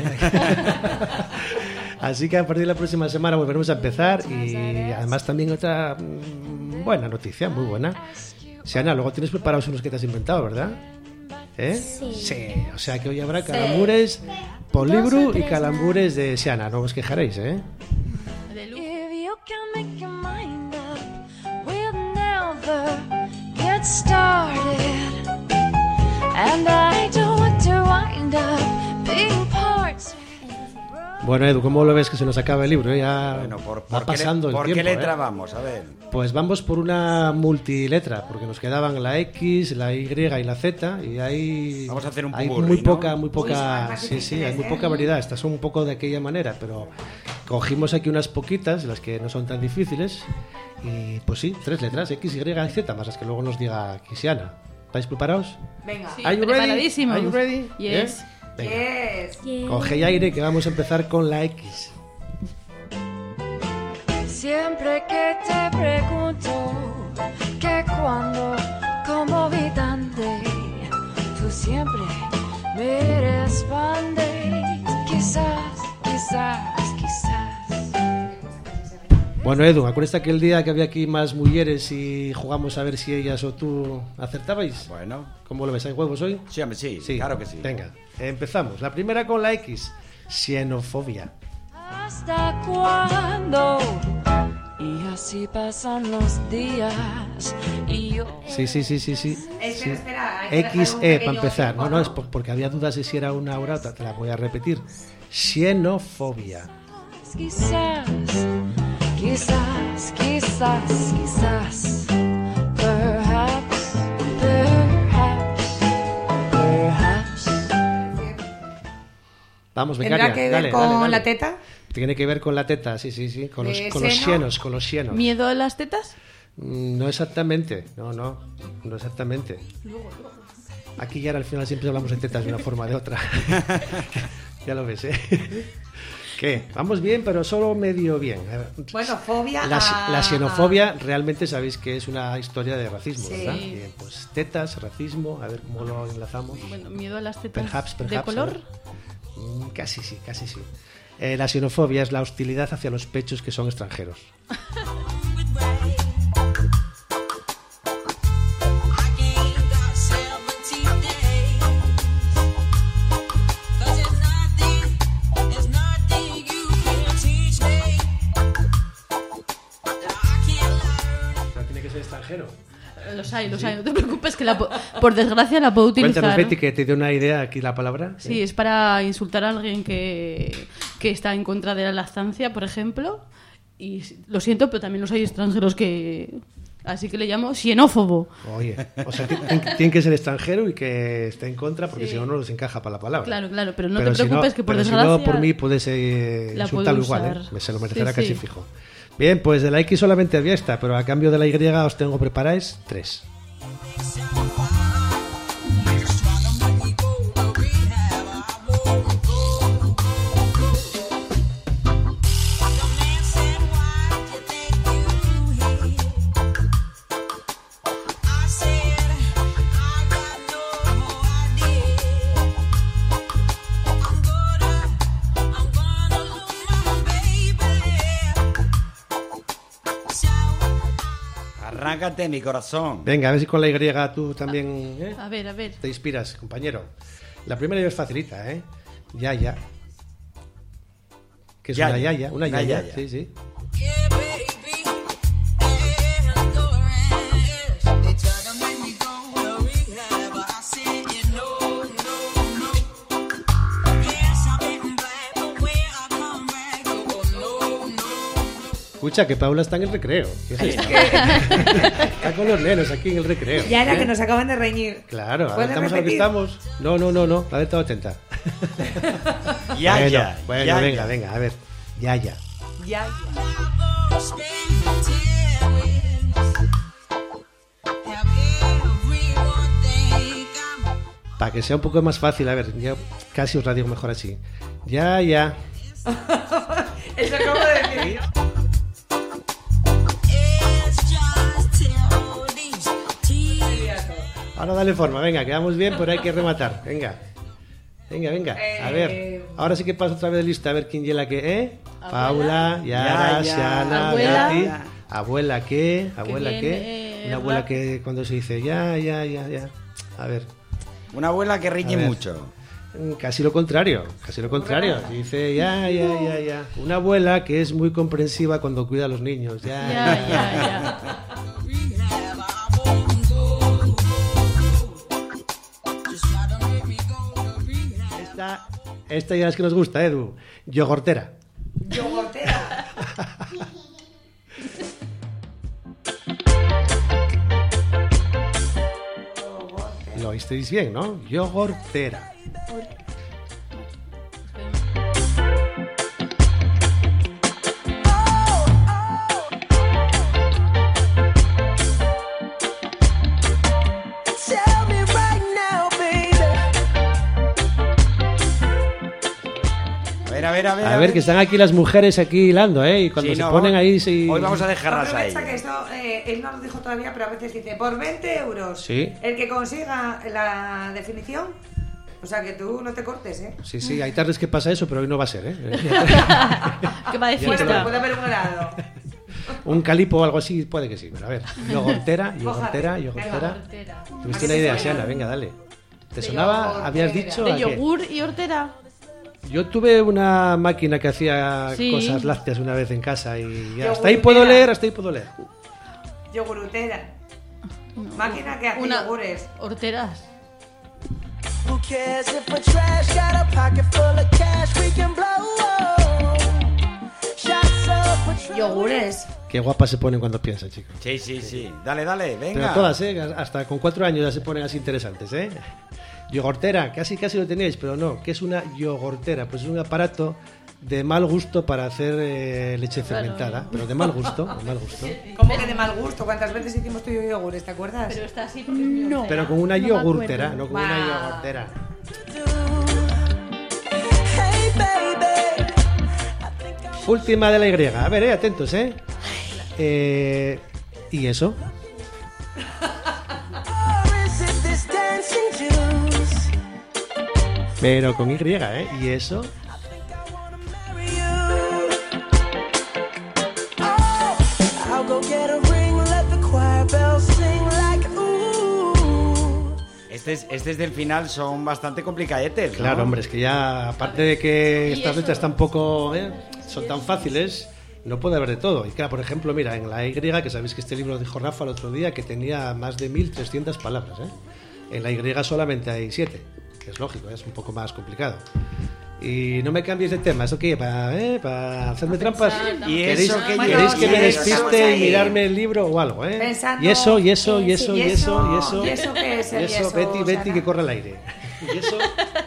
Así que a partir de la próxima semana volveremos a empezar y además también otra buena noticia, muy buena. Siana, luego tienes preparados unos que te has inventado, ¿verdad? Sí, o sea que hoy habrá calambures Polibru y calambures de Siana, no os quejaréis, De luz. If you can make your mind up, we'll never get started. And I don't want to wind up being parts. Bueno, Edu, ¿cómo lo ves que se nos acaba el libro? Ya Bueno, va pasando ¿por el qué tiempo. letra vamos? A ver. Pues vamos por una multiletra, porque nos quedaban la X, la Y y la Z, y hay, Vamos a hacer un hay popurrí, muy ¿no? poca, Uy, son más sí, difíciles, hay muy ¿eh? poca variedad. Estas son un poco de aquella manera, pero Cogimos aquí unas poquitas, las que no son tan difíciles, y pues sí, 3 letras, X, Y y Z, más las que luego nos diga Kisiana. ¿Estáis preparados? Venga. Sí, Are you ready? preparadísimos. Are you ready? Yes. Venga. Yes. Yeah. Coge aire que vamos a empezar con la X. Siempre que te pregunto que cuando, como habitante, tú siempre me respondes. Quizás, quizás, quizás. Bueno, Edu, ¿acuerdas aquel día que había aquí más mujeres y jugamos a ver si ellas o tú acertabais? Bueno, ¿Cómo lo ves? ¿Hay huevos hoy? sí, hombre, sí, claro que sí. Venga, empezamos. La primera con la X. Xenofobia. ¿Hasta cuándo? Y así pasan los días y yo... Sí. Espera, hay que dejar un XE pequeño para empezar. tiempo, No, es porque había dudas de si era una o otra. Te la voy a repetir. Xenofobia. Quizás, quizás, quizás, quizás. Perhaps, perhaps, perhaps. Vamos, ¿Tendrá becaria. que ver dale, con dale, dale. la teta? Tiene que ver con la teta, sí. Con los ¿Seno? xienos. ¿Miedo a las tetas? No exactamente, no exactamente. Aquí ya al final siempre hablamos de tetas de una forma o de otra. Ya lo ves, ¿eh? ¿Qué? Vamos bien, pero solo medio bien. A ver, Bueno, fobia la xenofobia realmente sabéis que es una historia de racismo, Sí. ¿verdad? Bien, pues tetas, racismo, a ver cómo lo enlazamos. Bueno, miedo a las tetas Perhaps, de a color. ver. Casi sí. La xenofobia es la hostilidad hacia los pechos que son extranjeros. Pero tiene que ser extranjero. Los hay, no te preocupes que por desgracia la puedo utilizar. Cuéntanos, Betty, que te dio una idea aquí la palabra. Sí, es para insultar a alguien que está en contra de la lactancia, por ejemplo. Y lo siento, pero también los hay extranjeros que... Así que le llamo xenófobo. Oye, o sea, tiene que ser extranjero y que esté en contra, porque si no, no les encaja para la palabra. Claro, pero no te preocupes que por pero desgracia... Si no, por mí puedes la insultarlo puedo igual, usar. Se lo merecerá Sí, casi sí. fijo. Bien, pues de la X solamente había esta, pero a cambio de la Y os tengo preparadas 3. Arráncate, mi corazón. Venga, a ver si con la Y tú también A ver. te inspiras, compañero. La primera ya es facilita, ¿eh? Yaya. Que es Yaya. una yaya, una Una yaya. yaya. Sí. Escucha, que Paula está en el recreo. ¿Qué es esto? Está con los nenos aquí en el recreo. Ya era ¿eh? que nos acaban de reñir. Claro, a ver, ¿Puedes estamos a lo que repetir? estamos. No, a ver, estado atenta. Yaya. Bueno, Yaya. venga, a ver. Yaya. Ya. Para que sea un poco más fácil, a ver, ya casi os la digo mejor así. Yaya. Eso acabo de decir. Ahora dale forma, venga, quedamos bien, pero hay que rematar. Venga. A ver, ahora sí que paso otra vez de lista, a ver quién lleva qué, ¿eh? Paula, Yara, Yaya. Shana, Abuela. Betty. Abuela, ¿qué? Abuela, viene, ¿qué? Una abuela rap. que cuando se dice ya. A ver, Una abuela que riñe A ver. mucho. casi lo contrario. Dice ya. Una abuela que es muy comprensiva cuando cuida a los niños. Ya. Esta ya es que nos gusta, Edu. Yogurtera. Yogurtera. Lo oísteis bien, ¿no? Yogurtera. A ver, que están aquí las mujeres aquí hilando, ¿eh? Y cuando Sí, se no, ponen ahí... Sí... Hoy vamos a dejarlas ahí. Aprovecha que esto, él no lo dijo todavía, pero a veces dice, por 20 euros, Sí. el que consiga la definición, o sea, que tú no te cortes, ¿eh? Sí, hay tardes que pasa eso, pero hoy no va a ser, ¿eh? Que va de Bueno, fiesta. puede haber un helado. Un calipo o algo así, puede que sí. Pero a ver, yogurtera. Venga. ¿Tuviste una idea, Siana? Venga, dale. ¿Te sonaba? yogurtera. ¿Habías dicho? ¿De a qué? yogur y hortera? Yo tuve una máquina que hacía Sí. cosas lácteas una vez en casa y Yogurtera. hasta ahí puedo leer. Yogurutera. Máquina que hace Una yogures. horteras. Who cares if we're trash? Got a pocket full of cash we can blow. Shots up, Patron. Yogures. Qué guapas se ponen cuando piensan, chicos. Sí. Dale, venga. Pero todas, hasta con 4 años ya se ponen así interesantes, ¿eh? Yogurtera, casi lo teníais, pero no. ¿Qué es una yogurtera? Pues es un aparato de mal gusto para hacer leche fermentada, pero de mal gusto. ¿Cómo que de mal gusto? ¿Cuántas veces hicimos tú y yo yogures, te acuerdas? Pero está así porque es mi hortera. Pero con una No me yogurtera, acuerdo. no con una yogurtera. Hey baby, Última de la Y. A ver, atentos, ¿y eso? or is it this dancing juice? Pero con Y, ¿y eso? Marry you. Oh, I'll go get a ring, let the choir bells sing like ooh. Estos del final son bastante complicadetes, ¿no? Claro, hombre, es que ya, aparte de que ¿Y estas eso? letras tampoco son tan fáciles, no puede haber de todo. Y claro, por ejemplo, mira, en la Y, que sabéis que este libro lo dijo Rafa el otro día, que tenía más de 1300 palabras, En la Y solamente hay 7, que es lógico, es un poco más complicado. Y no me cambies de tema, ¿eso qué? ¿Para hacerme trampas? ¿Y ¿Queréis, eso qué ¿queréis que me lleva? despiste y mirarme el libro o algo, Pensando- Y eso. ¿Y eso qué es el Y eso, yeso, Betty, Sara? que corre al aire. Y eso...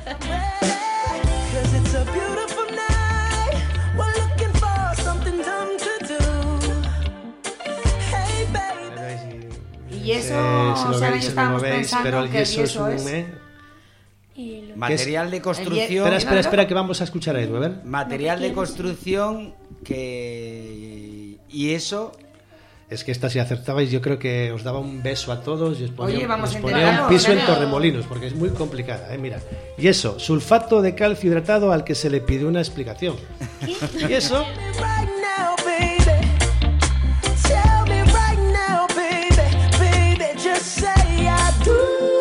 Cause it's a beautiful night. We're looking for something dumb to do. Hey baby. Y eso, si lo Sara, veis yo o no lo estábamos veis, pensando pero el que el yeso es yeso un... es- Material de construcción. Espera, que vamos a escuchar a Edu, a ver. Material de construcción que... ¿Y eso? Es que esta si acertabais yo creo que os daba un beso a todos y os ponía, Oye, vamos os a ponía intentarlo, un piso en claro. Torremolinos, porque es muy complicada, mira. Y eso, sulfato de calcio hidratado al que se le pidió una explicación. Y eso... Right now, baby. Tell me right now, baby. Baby, just say I do.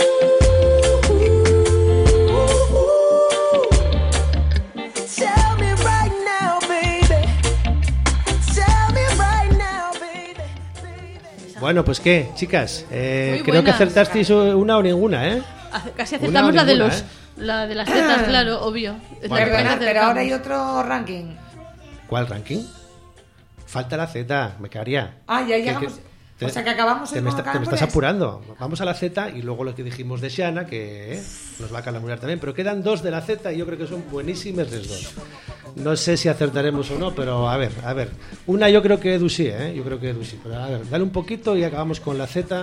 Tell me right now, baby. Tell me right now, baby. Bueno, pues qué, chicas, creo que buenas. acertasteis una o ninguna, ¿eh? Casi acertamos la de ninguna, los... La de las tetas, claro, obvio. Es la que Perdona, casi pero ahora hay acertamos. otro ranking. ¿Cuál ranking? Falta la Z, me caería. Ah, ya Que- llegamos. que- O sea, que acabamos te hoy me, con te me estás calambres. apurando. Vamos a la Z y luego lo que dijimos de Xiana, que nos va a calamburar también. Pero quedan 2 de la Z y yo creo que son buenísimas las 2. No sé si acertaremos o no, pero a ver. Una yo creo que Edu sí, ¿eh? Yo creo que Edu sí. Pero a ver, dale un poquito y acabamos con la Z.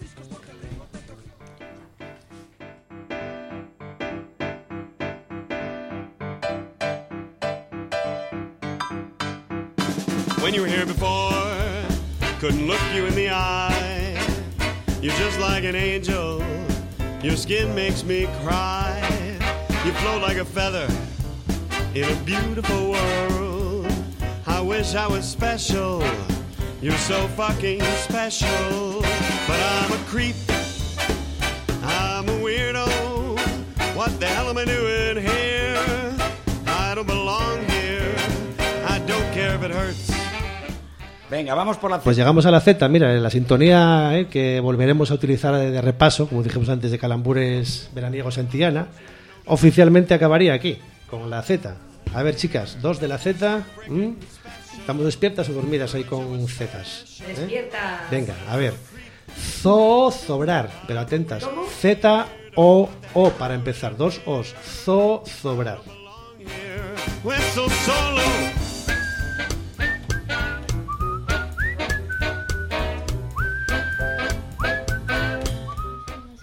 When you were here before, couldn't look you in the eye. You're just like an angel. Your skin makes me cry. You float like a feather in a beautiful world. I wish I was special. You're so fucking special. But I'm a creep. I'm a weirdo. What the hell am I doing here? I don't belong here. I don't care if it hurts. Venga, vamos por la Pues llegamos a la Z, mira, la sintonía que volveremos a utilizar de repaso, como dijimos antes, de calambures veraniegos Antillana, oficialmente acabaría aquí, con la Z. A ver, chicas, 2 de la Z. ¿Estamos despiertas o dormidas ahí con Zetas? Despierta. Venga, a ver. Zozobrar, pero atentas. Z-O-O para empezar, 2 O's. Zozobrar. Whistle solo.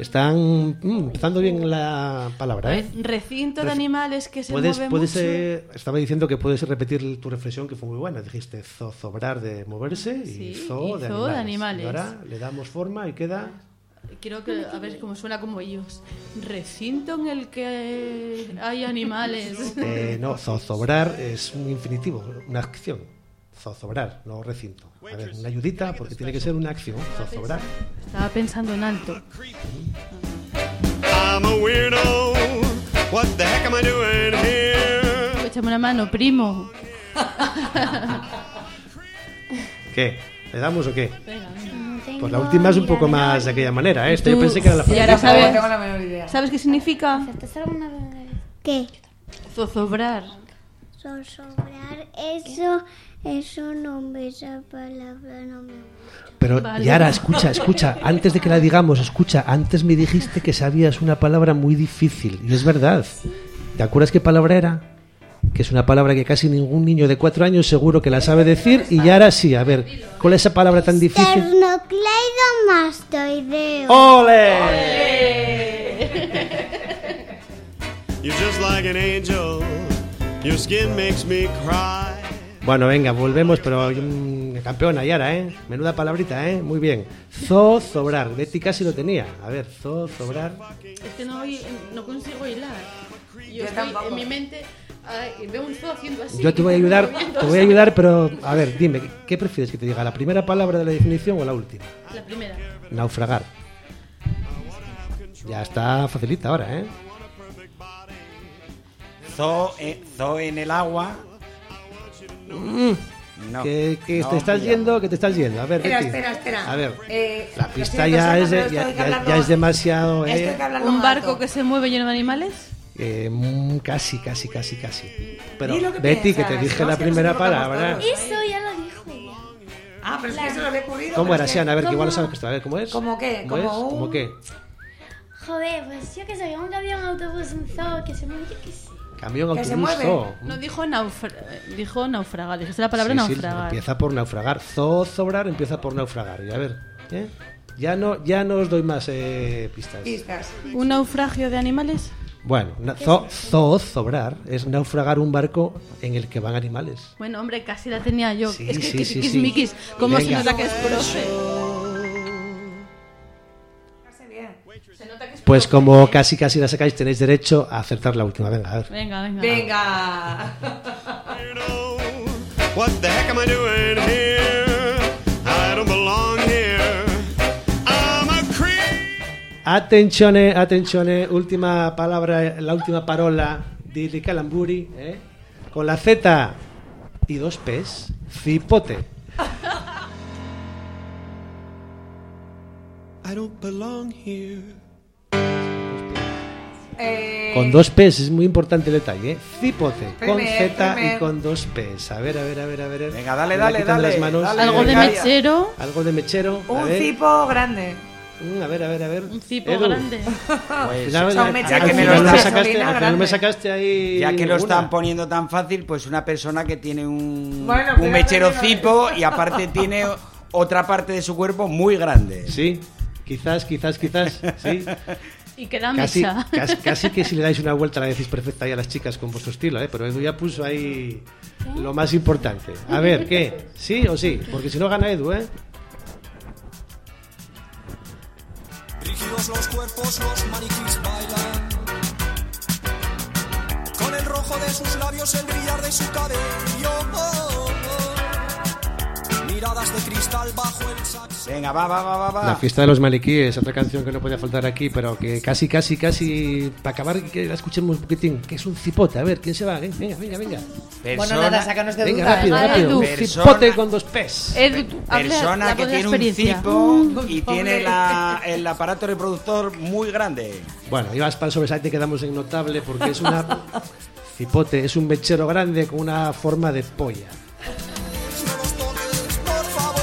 Están empezando bien la palabra, ¿eh? Recinto de animales que se Puedes, mueve mucho. estaba diciendo que puedes repetir tu reflexión, que fue muy buena. Dijiste zozobrar de moverse y Sí, zoo y de zoo de animales. animales. Y ahora le damos forma y queda... Quiero que a ver cómo suena como ellos. Recinto en el que hay animales. No, zozobrar es un infinitivo, una acción. Zozobrar, no recinto. A ver, una ayudita porque tiene que ser una acción. Zozobrar. Estaba pensando en alto. I'm a weirdo. What the heck am I doing here? Échame una mano, primo. ¿Qué? ¿Le damos o qué? Venga, venga. Pues la última es un poco más de aquella manera, ¿eh? Esta yo Tú- pensé que era la y ahora facilita. sabes- No tengo la menor idea. ¿Sabes qué significa? ¿Acertaste alguna vez? ¿Qué? Zozobrar. Zozobrar, eso no me esa palabra, no me... Pero Vale. Yara, escucha, antes de que la digamos, antes me dijiste que sabías una palabra muy difícil, y es verdad. ¿Te acuerdas qué palabra era? Que es una palabra que casi ningún niño de 4 años seguro que la sabe decir, y Yara sí. A ver, ¿cuál es esa palabra tan difícil? Esternocleidomastoideo. ¡Ole! You're just like an angel. Your skin makes me cry. Bueno, venga, volvemos, pero campeona Yara, ¿eh? Menuda palabrita, ¿eh? Muy bien. Zozobrar. Betty casi lo tenía. A ver, zozobrar. Es que no consigo hilar. Yo estoy tampoco. en mi mente y veo un zoo haciendo así. Yo te voy a ayudar, pero a ver, dime, ¿qué prefieres que te diga? ¿La primera palabra de la definición o la última? La primera. Naufragar. Ya está facilita ahora, ¿eh? Zoo en el agua. No, que no, te estás mira. yendo, que te estás yendo. A ver, Betty. Espera. A ver, lo la pista siento, ya es, Sandra, pero esto hay que ya hablarlo- es demasiado, Esto hay ¿eh? que hablarlo ¿Un más barco alto. que se mueve lleno de animales? Casi. Pero Di lo que Betty, que piensas, te dije ¿no? la Es que nos primera equivocamos palabra. todos. Eso ya lo dijo ya. Ah, pero es que eso lo había ocurrido. ¿Cómo pero era, es que- Sian? A ver, que igual ¿Cómo? lo sabes que esto. A ver, ¿cómo es? ¿Cómo qué? ¿Cómo es? Como un- ¿Cómo qué? Joder, pues yo que sé, un avión, un autobús, un zoo, que se mueve, yo qué sé. Camión, Que se autobús, mueve. zoo. No dijo dijo naufragar. Dijiste la palabra Sí, naufragar. empieza por naufragar. Zozobrar empieza por naufragar. Y a ver, ¿eh? Ya no os doy más pistas. Pistas. ¿Un naufragio de animales? Bueno, zozobrar es naufragar un barco en el que van animales. Bueno, hombre, casi la tenía yo. Sí, es que sí, sí, sí. tiquismiquis. ¿Cómo se Venga. nota que es profe? Hace bien. Se nota que es Pues profe. como casi la sacáis, tenéis derecho a acertar la última. Venga, a ver. Venga. Venga. Weirdo. What the heck am I doing here? I don't belong here. I'm a creep. Attenzione, última palabra, la última parola di Calamburi, con la Z y 2 P's, cipote. I don't belong here. Con 2 P's, es muy importante el detalle, ¿eh? Cipote, con Primer, Z primer. y con 2 P's. A ver. Venga, dale, Me la dale, quitan de dale, las manos. dale. Algo de Venga, mechero. Algo de mechero. A Un ver. cipo grande. A ver. Un cipo Edu. grande. Pues, Final, Son mecheros al que me final lo me estás- sacaste, gasolina al final me grande. sacaste ahí. ya que lo ninguna. están poniendo tan fácil, pues una persona que tiene un Bueno, mechero pero- cipo y aparte tiene otra parte de su cuerpo muy grande. Sí, quizás, sí. Y queda Casi, mecha. casi que si le dais una vuelta la decís perfecta ahí a las chicas con vuestro estilo, ¿eh? Pero Edu ya puso ahí lo más importante. A ver, ¿qué? ¿Sí o sí? Porque si no gana Edu, ¿eh? Rígidos los cuerpos, los maniquís bailan. Con el rojo de sus labios, el brillar de su cabello. Miradas de cristal bajo el saxo. Venga, va. La fiesta de los maniquíes, otra canción que no podía faltar aquí, pero que casi, para acabar, que la escuchemos un poquitín, que es un cipote. A ver, ¿quién se va? Venga. Bueno, nada, sácanos de Venga, duda. rápido. Edu. Un Persona- cipote con 2 P's. Edu, tú, habla Persona la que voz de tiene un experiencia. cipo y pobre. tiene el aparato reproductor muy grande. Bueno, ibas para el sobresalto y quedamos en notable porque es una cipote, es un mechero grande con una forma de polla. No los toques, por favor.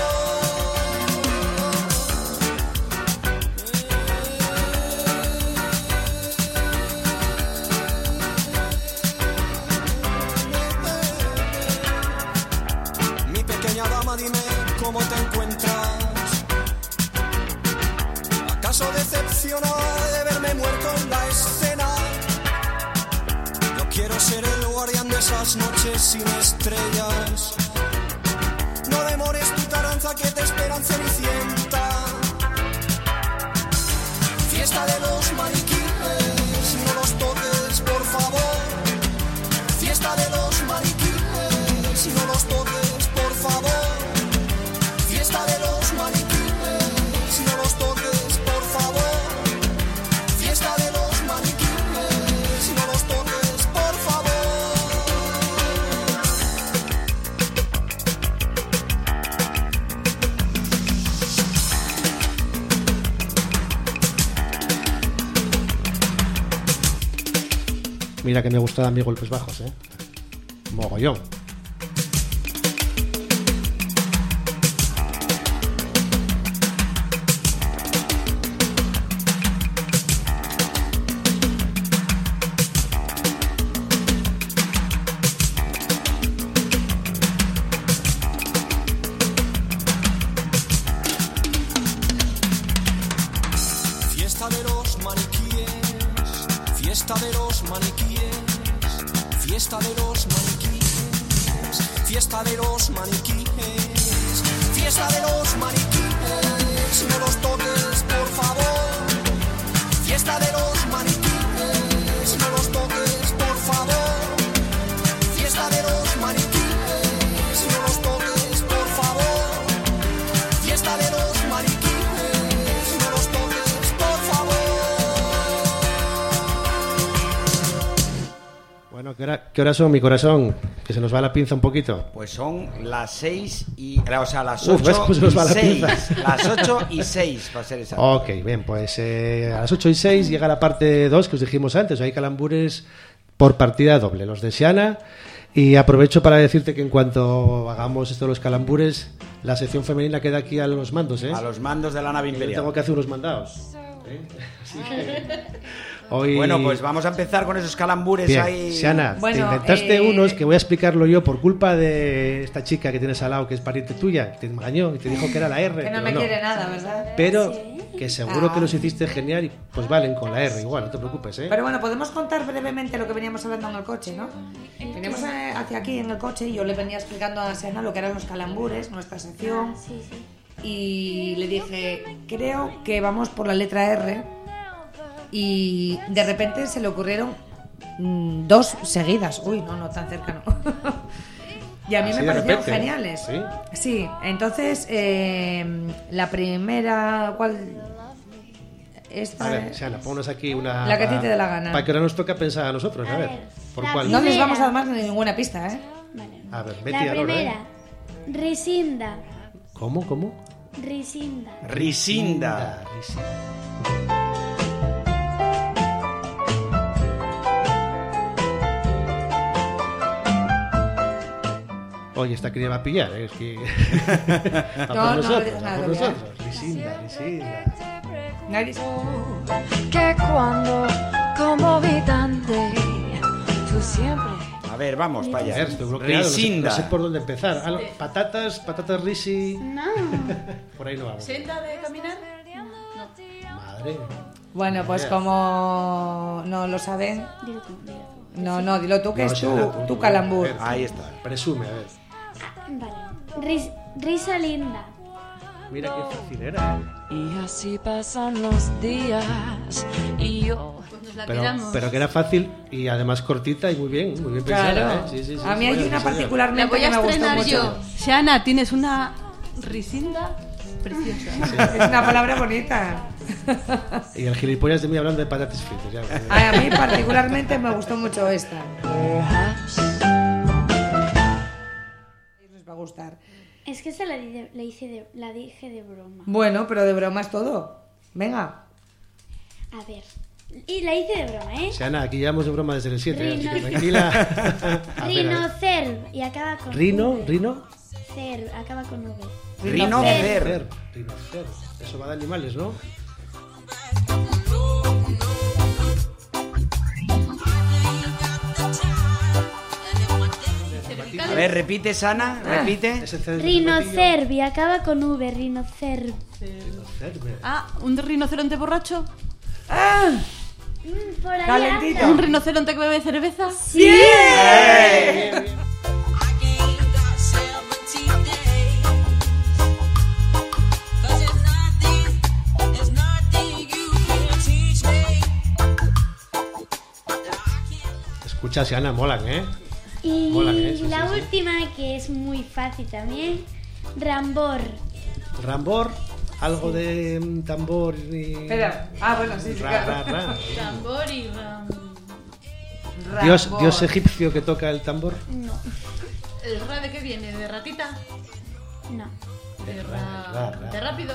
Mi pequeña dama, dime cómo te encuentras. ¿Acaso decepcionada? escena. Yo quiero ser el guardián de esas noches sin estrellas. No demores tu taranza que te esperan Cenicienta. Fiesta de los maniquíes, no los toques por favor. Fiesta de los maniquíes, no los toques por favor. Fiesta de los maniquíes, no los toques por favor. Fiesta de los maniquíes, no los toques por favor. Mira que me gusta a mí golpes bajos, mogollón. Fiesta de los maniquíes, fiesta de los maniquíes, fiesta de los maniquíes, fiesta de los maniquíes, fiesta de los maniquíes, no los toques por favor. Fiesta de los maniquíes, no los toques por favor. Fiesta de los maniquíes, no los toques por favor. Fiesta de los maniquíes, no los toques por favor. Bueno, ¿qué hora son, mi corazón? Que se nos va la pinza un poquito. Pues son las 6 y... O sea, las Uf, 8 ¿ves cómo se nos va la y 6. pinza? Las 8 y 6, para ser exacto. Ok, bien, pues a las 8 y 6 llega la parte 2 que os dijimos antes. Hay calambures por partida doble, los de Xiana. Y aprovecho para decirte que en cuanto hagamos esto de los calambures, la sección femenina queda aquí a los mandos, ¿eh? A los mandos de la nave Yo imperial. tengo que hacer unos mandados. Así que hoy... Bueno, pues vamos a empezar con esos calambures Bien, ahí. Xiana, Bueno, te inventaste unos que voy a explicarlo yo por culpa de esta chica que tienes al lado, que es pariente tuya, que te engañó y te dijo que era la R. Que no pero me quiere nada, ¿verdad? Pero Sí. que seguro que los hiciste genial y pues valen con la R igual, no te preocupes, ¿eh? Pero bueno, podemos contar brevemente lo que veníamos hablando en el coche, ¿no? Veníamos hacia aquí en el coche y yo le venía explicando a Sena lo que eran los calambures, nuestra sección, Sí, sí. y le dije, creo que vamos por la letra R, y de repente se le ocurrieron dos seguidas. Uy, no tan cerca, no. Y a mí Así me de parecieron repente. geniales. ¿Sí? Sí, entonces la primera, ¿cuál? Esta. A ver, Xiana, ponnos aquí una... La que a ti te dé la gana. Para que ahora nos toca pensar a nosotros, a A ver. ver, ¿Por la cuál? No les primera. vamos a dar más ni ninguna pista, ¿eh? Vale. A ver, Betty La ahora, primera, ¿eh? Risinda. ¿Cómo? Risinda. Risinda. Oye, esta quería va a pillar, ¿eh? Es que... No, no le digas nada, por todavía. nosotros. Risinda. Nadie- Que cuando como vidante tú siempre A ver, vamos para A ver, allá. estoy bloqueado, Risinda. no sé por dónde empezar. Ah, no, patatas risi... No. Por ahí no vamos. ¿Senda de caminar? Madre. Bueno, pues como no lo saben, Dilo tú, dilo tú. no, dilo tú que No, es Xiana, tu tú, calambur. a ver. Ahí está. Presume, a ver. Vale. Risa linda. Mira qué fácil era, ¿eh? y así pasan los días y yo Pues nos la Pero, tiramos. pero que era fácil y además cortita y muy bien pensada, Claro. ¿eh? Sí, sí, sí, A mí sí, hay sí, una señor. particularmente La voy a que me gustó estrenar mucho. yo. Xiana, tienes una risinda preciosa. Es una palabra bonita. Y el gilipollas de mí hablando de patatas fritas. Ya, A mí particularmente me gustó mucho esta. perhaps Les va a gustar. Es que esa la dije de broma. Bueno, pero de broma es todo. Venga. A ver. Y la hice de broma, ¿eh? Ana, aquí llevamos de broma desde el 7, así que Rino. tranquila. A ver. Rinocer. Y acaba con Rino, V. Rino. Cer, acaba con V. Rinocer. Rinocer. Eso va de animales, ¿no? A ver, repite, Sana, repite. Ese cerdo Rinocervi, acaba con V. Rinocervi. Rinocerve. Ah, ¿un rinoceronte borracho? Por allá. Calentito. ¿Un rinoceronte que bebe cerveza? Sí. Escucha, Siana, molan, ¿eh? Y Mola, ¿eh? Sí, la sí, sí. última, que es muy fácil también, Rambor. Rambor, algo de tambor y... Espera. Bueno, sí, claro. Tambor y Dios egipcio que toca el tambor. No, ¿El ra de qué viene? ¿De ratita? no. ¿De rápido?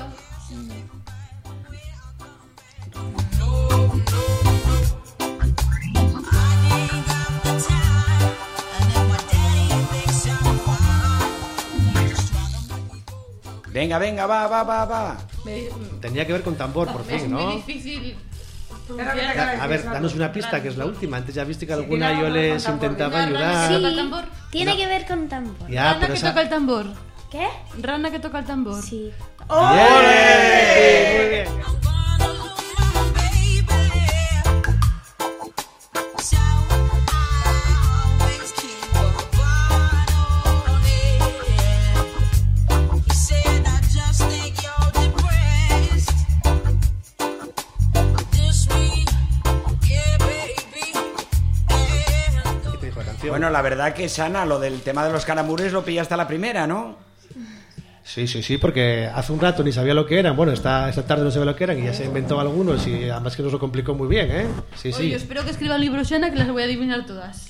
Venga, va. Tenía que ver con tambor, por Es fin, muy ¿no? difícil A ver, danos una pista, que es la última. Antes ya viste que alguna tiene yo algo les con tambor, intentaba ¿tiene algo ayudar. con Sí, el tambor? tiene que ver con tambor. Ya, Rana pero que esa... toca el tambor. ¿Qué? Rana que toca el tambor. Sí. ¡Bien! Sí, muy bien. ¿Qué te dijo la canción? Bueno, la verdad que Sana, lo del tema de los canamures lo pillaste a la primera, ¿no? Sí, porque hace un rato ni sabía lo que eran. Bueno, esta tarde no sabía lo que eran y ya se inventó algunos y además que nos lo complicó muy bien, ¿eh? Sí, Oye, yo espero que escriba un libro Xana que las voy a adivinar todas.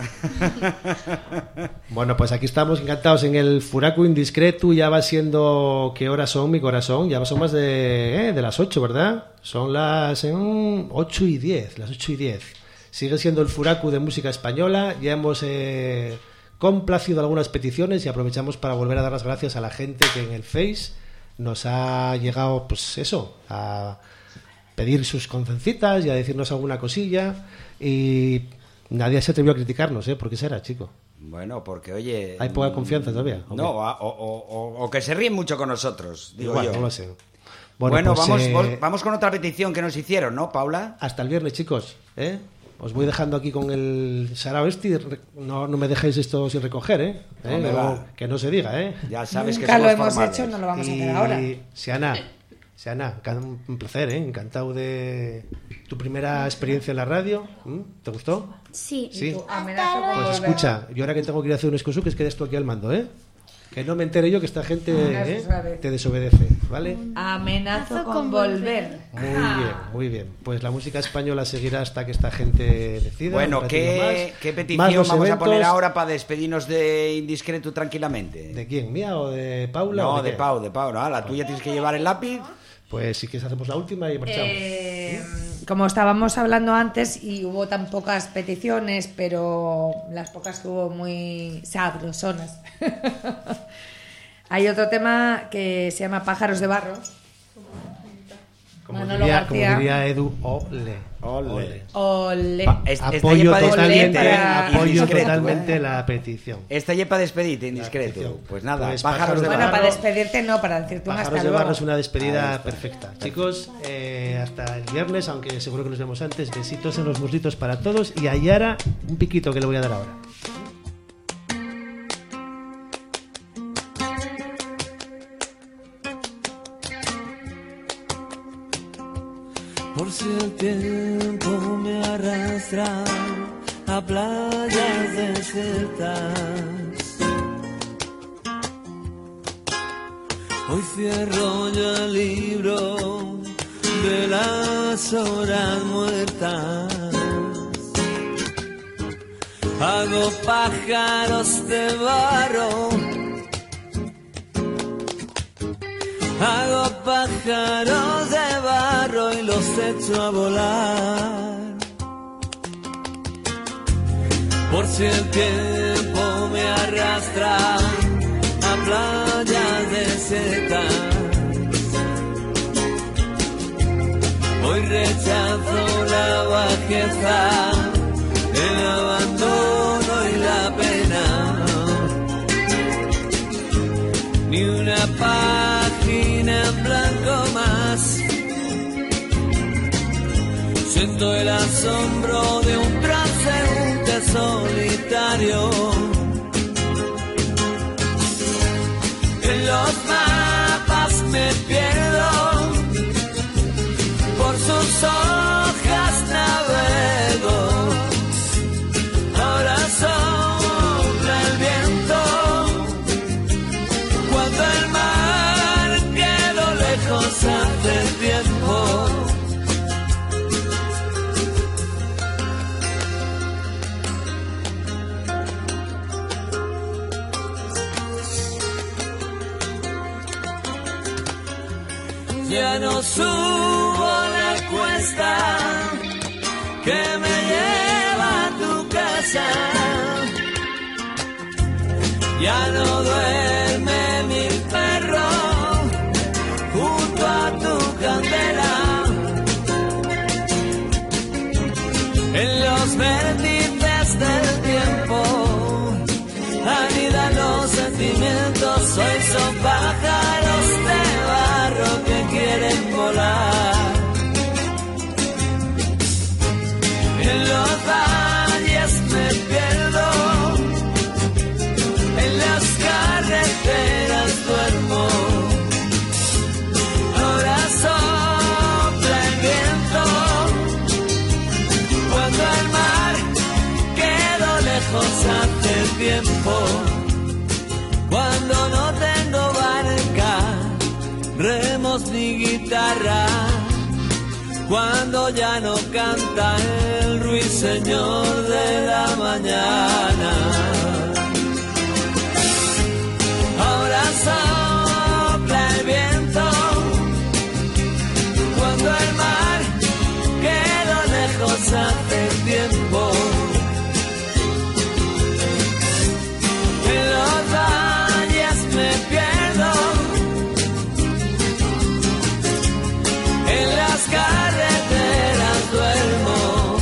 Bueno, pues aquí estamos encantados en el Furaku Indiscreto. Ya va siendo... ¿Qué horas son, mi corazón? Ya son más de las 8, ¿verdad? Son las 8 y 10, las 8 y 10. Sigue siendo el Furaku de música española. Ya hemos complacido algunas peticiones y aprovechamos para volver a dar las gracias a la gente que en el Face nos ha llegado, pues eso, a pedir sus cancioncitas y a decirnos alguna cosilla. Y nadie se atrevió a criticarnos, ¿eh? ¿Por qué será, chico? Bueno, porque oye... Hay poca confianza todavía. ¿o qué? No, o que se ríen mucho con nosotros, digo Igual, yo. no lo sé. Bueno, pues, vamos con otra petición que nos hicieron, ¿no, Paula? hasta el viernes, chicos, ¿eh? Os voy dejando aquí con el sarao este. No me dejéis esto sin recoger, ¿eh? Hombre, va. Que no se diga, ¿eh? Ya sabes que Nunca lo somos hemos formales. hecho, no lo vamos a hacer ahora. Siana, un placer, ¿eh? Encantado de tu primera experiencia en la radio. ¿Te gustó? Sí. Sí. Amenazo con Pues volver. escucha, yo ahora que tengo que ir a hacer un escosuques, quedes tú aquí al mando, ¿eh? Que no me entere yo que esta gente Eso es grave. te desobedece, ¿vale? Amenazo con volver. Muy bien. Pues la música española seguirá hasta que esta gente decida. Bueno, un ratito ¿qué más. petición Más los vamos a poner eventos. ahora para despedirnos de Indiscreto tranquilamente? ¿De quién? ¿Mía o de Paula? No, o de qué? Pau. No, la tuya tienes que llevar el lápiz. Pues si quieres hacemos la última y marchamos. Como estábamos hablando antes y hubo tan pocas peticiones, pero las pocas que hubo muy sabrosonas. Hay otro tema que se llama Pájaros de Barro. Como Manolo diría, García. Edu, ole. Ole. Esta Apoyo lleva totalmente, despedite, para- apoyo Indiscreto, totalmente la petición. Esta lleva despedite, La Indiscreto. petición. Pues nada, Pues pájaros de Bueno, barro. para despedirte no, para decirte un Pájaros hasta de luego. Barro es una despedida perfecta. Chicos, hasta el viernes, aunque seguro que nos vemos antes. Besitos en los muslitos para todos. Y a Yara, un piquito que le voy a dar ahora. Por si el tiempo me arrastra a playas desiertas, hoy cierro yo el libro de las horas muertas. Hago pájaros de barro, hago pájaros de barro y los echo a volar. Por si el tiempo me arrastra a playas desiertas, hoy rechazo la bajeza, el abandono y la pena. Ni una página en blanco más, Siento el asombro de un transeúnte solitario. En los mapas me pierdo, por sus hojas navego. Ahora sopla el viento, cuando el mar quedó lejos hace tiempo. Ya no subo la cuesta que me lleva a tu casa. Ya no duerme mi perro junto a tu candela. En los vértices del tiempo anidan los sentimientos. Hoy son pájaros de barro que quieren volar. En los valles me pierdo, en las carreteras duermo. Ahora sopla el viento, cuando el mar quedó lejos hace tiempo. Cuando no tengo barca, remos ni guitarra, cuando ya no canta el ruiseñor de la mañana. Ahora sopla el viento, cuando el mar quedó lejos hace tiempo. En los valles me pierdo, en las carreteras duermo.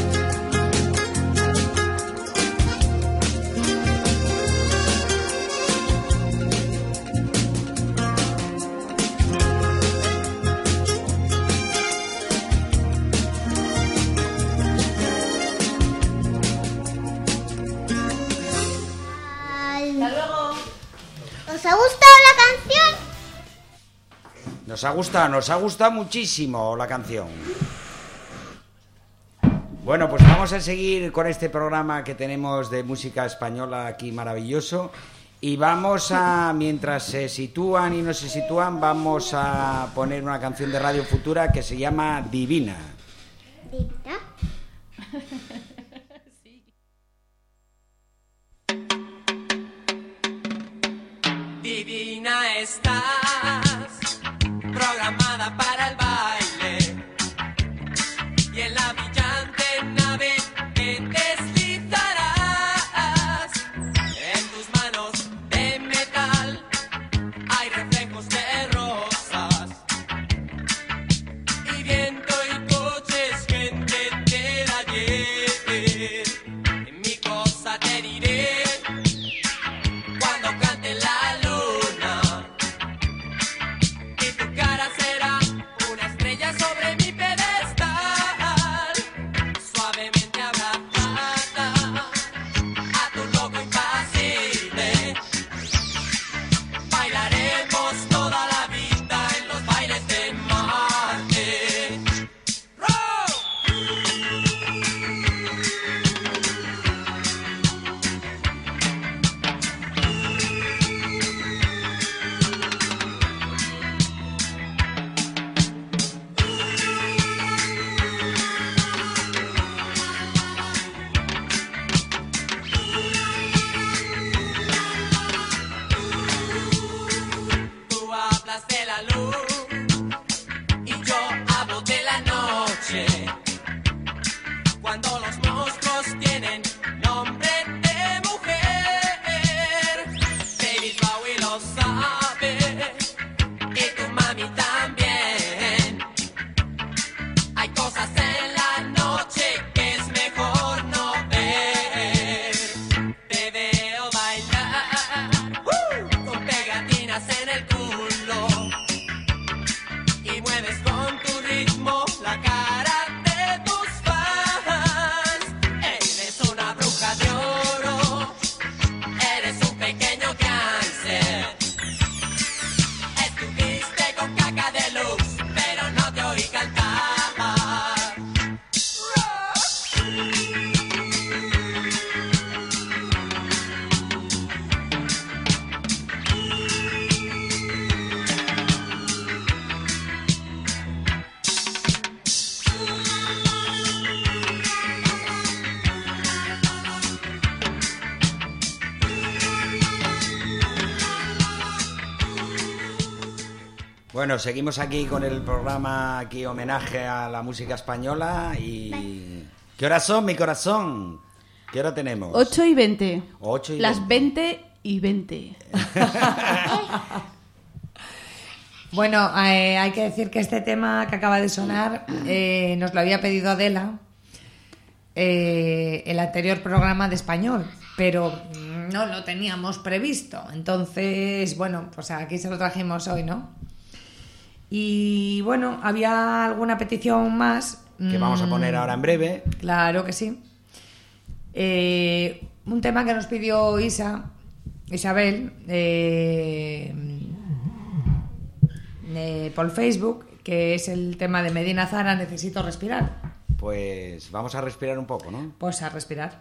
Hasta luego. ¿Os ha gustado la canción? Nos ha gustado muchísimo la canción. Bueno, pues vamos a seguir con este programa que tenemos de música española aquí maravilloso. Y vamos a, mientras se sitúan y no se sitúan, vamos a poner una canción de Radio Futura que se llama Divina. ¿Divina? Divina estás, programada para el baile, y en la brillante nave que deslizarás, en tus manos de metal hay reflejos de rosas, y viento y coches, gente del ayer. En mi cosa te diré cuando cante la luna, y tu cara será Bueno, seguimos aquí con el programa, aquí homenaje a la música española y... ¿Qué horas son, mi corazón? ¿Qué hora tenemos? 8:20. 8:20. Las 20:20. Bueno, hay que decir que este tema que acaba de sonar nos lo había pedido Adela el anterior programa de español, pero no lo teníamos previsto. Entonces, bueno, pues aquí se lo trajimos hoy, ¿no? Y bueno, había alguna petición más que vamos a poner ahora en breve. Claro que sí. Un tema que nos pidió Isabel por Facebook, que es el tema de Medina Zara, Necesito respirar. Pues vamos a respirar un poco, ¿no? Pues a respirar.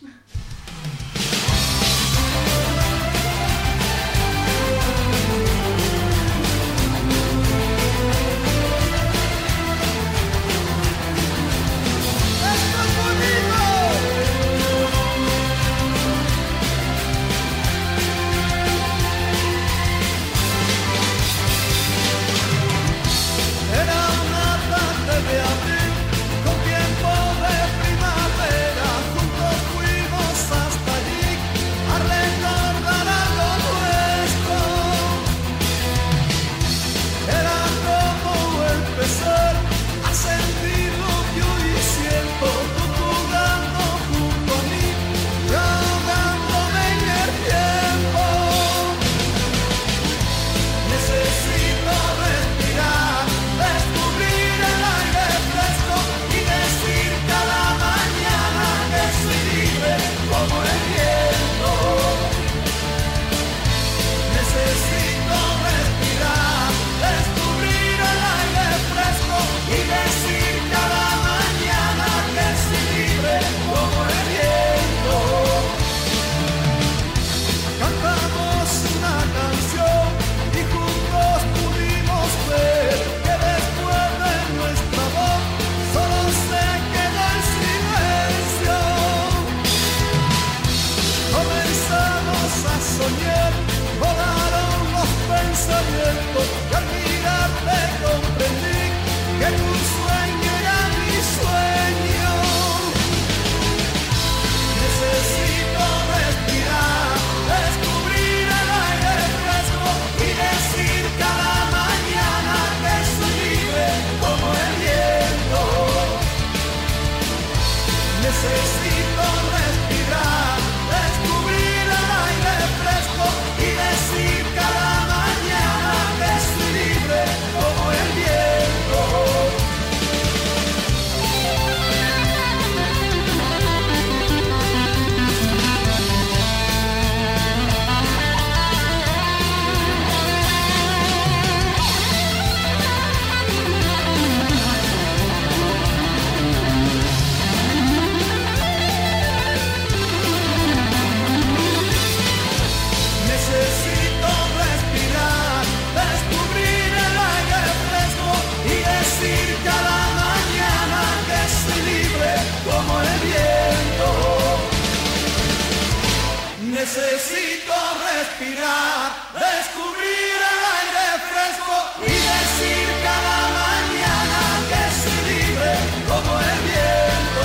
Necesito respirar, descubrir el aire fresco y decir cada mañana que soy libre como el viento.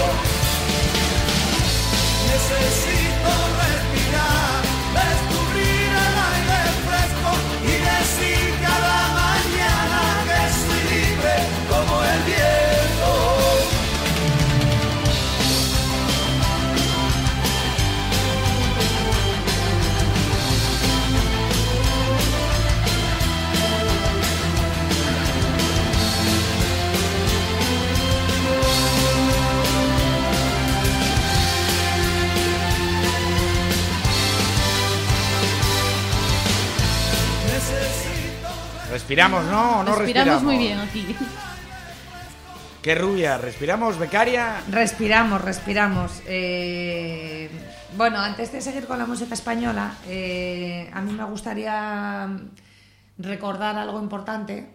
Necesito respirar, descubrir el aire fresco y decir cada mañana que soy libre como el viento. Respiramos, ¿no? ¿O no Respiramos muy bien aquí. ¿Qué rubia? ¿Respiramos, becaria? Respiramos. Bueno, antes de seguir con la música española, a mí me gustaría recordar algo importante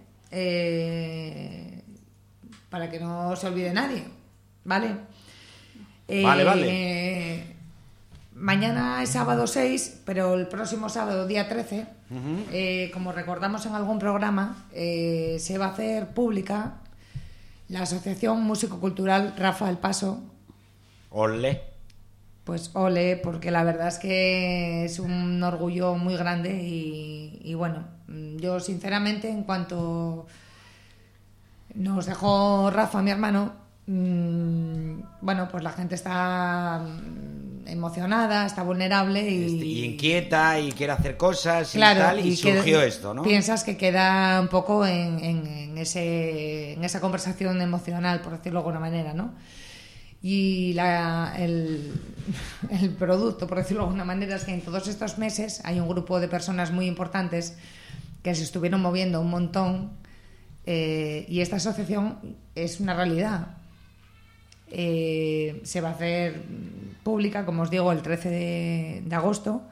para que no se olvide nadie, ¿vale? Vale. mañana es sábado 6, pero el próximo sábado, día 13, como recordamos en algún programa, se va a hacer pública la Asociación Músico-Cultural Rafa El Paso. Ole. Pues ole, porque la verdad es que es un orgullo muy grande y bueno, yo sinceramente, en cuanto nos dejó Rafa, mi hermano, bueno, pues la gente está emocionada, está vulnerable y inquieta y quiere hacer cosas, claro, y tal, y surgió esto, ¿no? Piensas que queda un poco en esa conversación emocional, por decirlo de alguna manera, ¿no? Y el producto, por decirlo de alguna manera, es que en todos estos meses hay un grupo de personas muy importantes que se estuvieron moviendo un montón, y esta asociación es una realidad. Se va a hacer pública, como os digo, el 13 de agosto.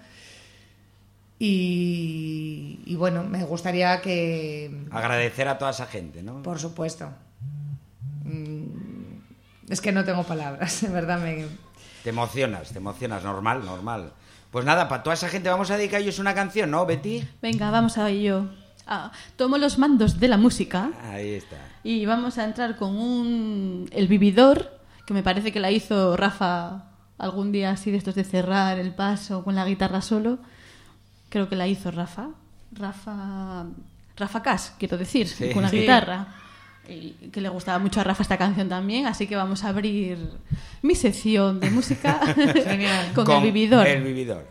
Y bueno, me gustaría que... Agradecer a toda esa gente, ¿no? Por supuesto. Es que no tengo palabras, de verdad me... Te emocionas, normal. Pues nada, para toda esa gente vamos a dedicar ellos una canción, ¿no, Betty? Venga, vamos a ello. Tomo los mandos de la música. Ahí está. Y vamos a entrar con El Vividor, que me parece que la hizo Rafa algún día así de estos de cerrar el paso con la guitarra solo. Creo que la hizo Rafa Cas, quiero decir, sí, con la guitarra. Y que le gustaba mucho a Rafa esta canción también, así que vamos a abrir mi sección de música con El Vividor. El Vividor.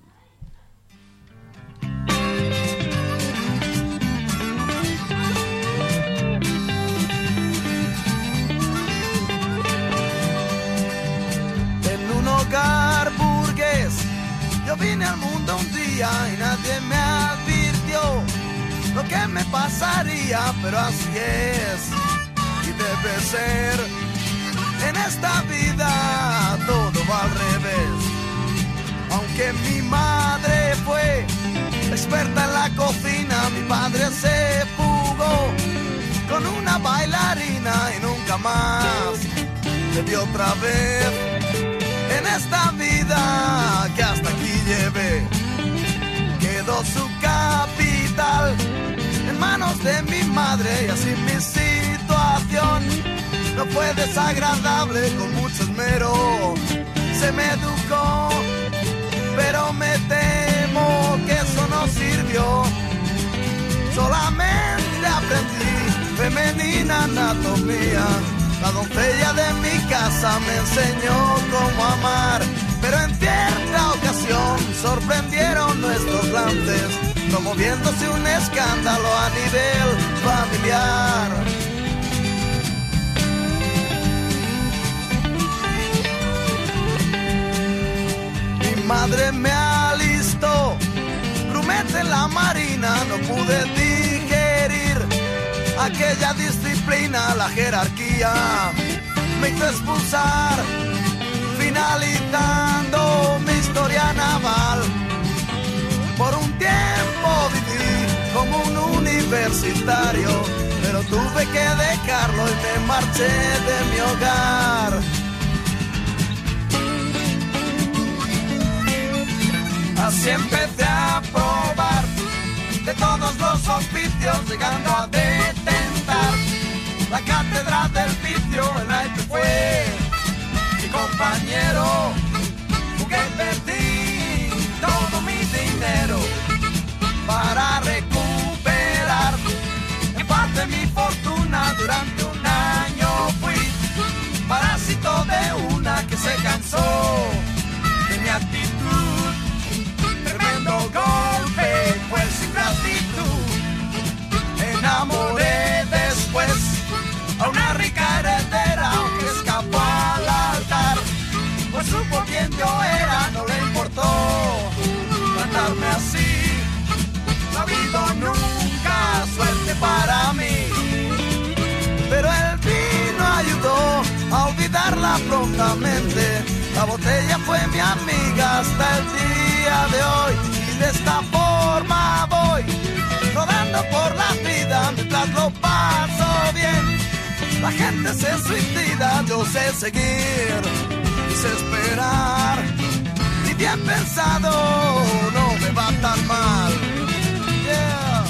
En un hogar burgués, yo vine al mundo un día y nadie me advirtió lo que me pasaría, pero así es y debe ser. En esta vida todo va al revés. Aunque mi madre fue experta en la cocina, mi padre se fugó con una bailarina y nunca más le dio otra vez. En esta vida que hasta aquí llevé, quedó su capital en manos de mi madre, y así mi situación no fue desagradable. Con mucho esmero se me educó, pero me temo que eso no sirvió. Solamente aprendí femenina anatomía. La doncella de mi casa me enseñó cómo amar, pero en cierta ocasión sorprendieron nuestros lances, promoviéndose un escándalo a nivel familiar. Mi madre me alistó, grumete en la marina, no pude digerir aquella disciplina, la jerarquía me hizo expulsar, finalizando mi historia naval. Por un tiempo viví como un universitario, pero tuve que dejarlo y me marché de mi hogar. Así empecé a probar de todos los oficios, llegando a detentar la cátedra del vicio. El naipes fue mi compañero, jugué y perdí todo mi dinero para recuperar en parte mi fortuna. Durante un año fui parásito de una que se cansó de mi actitud. Tremendo golpe fue sin gratitud. Enamoré después a una rica heredera, aunque escapó al altar, pues supo quién yo era, no le importó tratarme así. No ha habido nunca suerte para mí, pero el vino ayudó a olvidarla prontamente. La botella fue mi amiga hasta el día de hoy, y de esta forma voy rodando por la vida mientras lo paso bien. La gente se suicida, yo sé seguir, sé esperar y bien pensado no me va tan mal. Yeah.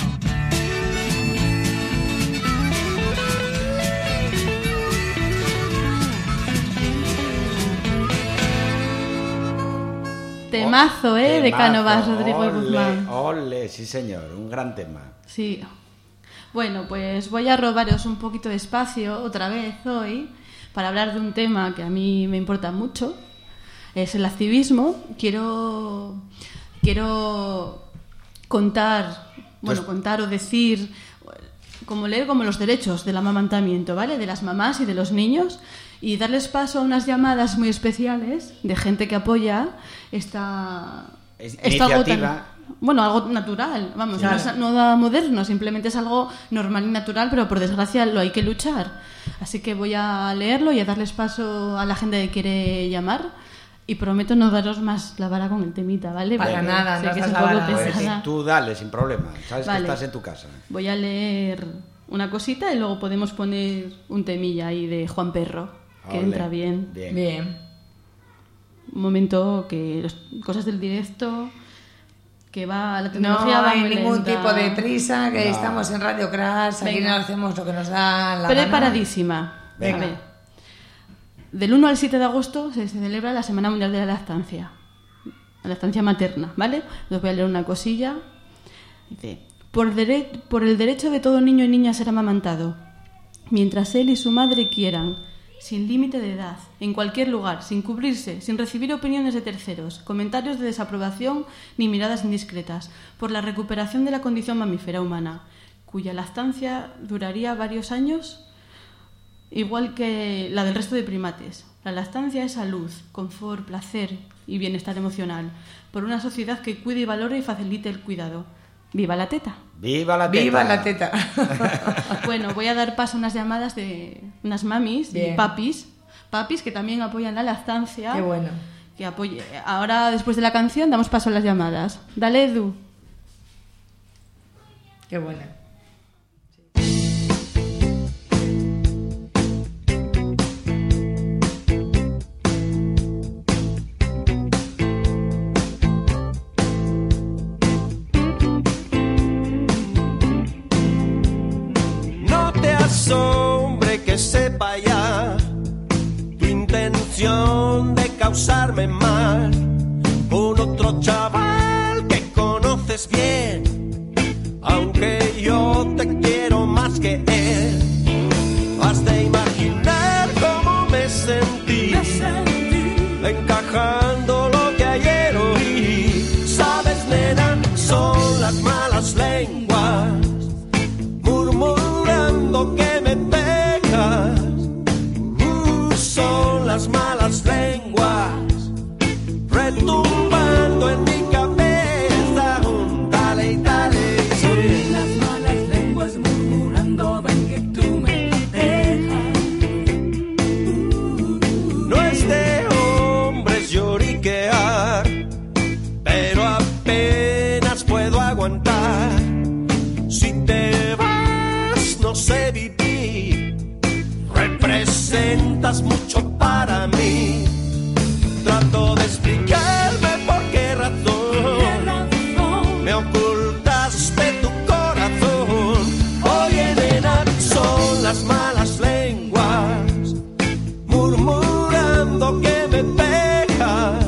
Temazo, de Temazo, Cánovas, Rodrigo y ole, Guzmán. Ole, sí señor, un gran tema. Sí. Bueno, pues voy a robaros un poquito de espacio otra vez hoy para hablar de un tema que a mí me importa mucho. Es el activismo. Quiero contar o decir, leer como los derechos del amamantamiento, ¿vale? De las mamás y de los niños, y darles paso a unas llamadas muy especiales de gente que apoya esta iniciativa. Algo natural, vamos, Claro. no es nada moderno, simplemente es algo normal y natural, pero por desgracia lo hay que luchar. Así que voy a leerlo y a darles paso a la gente que quiere llamar, y prometo no daros más la vara con el temita, ¿vale? Para Porque nada, sé no que das es la un poco vara. Pues pesada. tú dale, sin problema. Sabes Vale. que estás en tu casa. Voy a leer una cosita y luego podemos poner un temilla ahí de Juan Perro, que Ole, entra bien. Bien. Un momento que cosas del directo, que va la No tecnología va hay muy ningún lenta. tipo de prisa, que No. estamos en Radio Crash, aquí Venga. no hacemos lo que nos da la Preparadísima. Venga. A ver. Del 1 al 7 de agosto se celebra la Semana Mundial de la Lactancia. La lactancia materna, ¿vale? Les voy a leer una cosilla. Dice: por el derecho de todo niño y niña a ser amamantado, mientras él y su madre quieran, sin límite de edad, en cualquier lugar, sin cubrirse, sin recibir opiniones de terceros, comentarios de desaprobación ni miradas indiscretas, por la recuperación de la condición mamífera humana, cuya lactancia duraría varios años, igual que la del resto de primates. La lactancia es salud, confort, placer y bienestar emocional, por una sociedad que cuide y valore y facilite el cuidado. ¡Viva la teta! ¡Viva la teta! ¡Viva la teta! Bueno, voy a dar paso a unas llamadas de unas mamis y Bien. papis que también apoyan la lactancia. Qué bueno. Que ahora, después de la canción, damos paso a las llamadas. Dale, Edu. Qué buena. No te asombre que sepa ya tu intención de causarme mal con otro chaval que conoces bien, aunque yo te quiero más que él. Has de imaginar cómo me sentí encajando lo que ayer oí. Sabes, nena, son las malas lenguas murmurando que me pegas. Son las malas lenguas retumbando en mi cabeza. Dale y dale. Son las malas lenguas murmurando, ven que tú me dejas. No es de hombres lloriquear, pero apenas puedo aguantar. Si te vas, no sé vivir. Representas mucho para mí. Trato de explicarme por qué razón me ocultaste tu corazón. Oye, nena, son las malas lenguas murmurando que me pegas.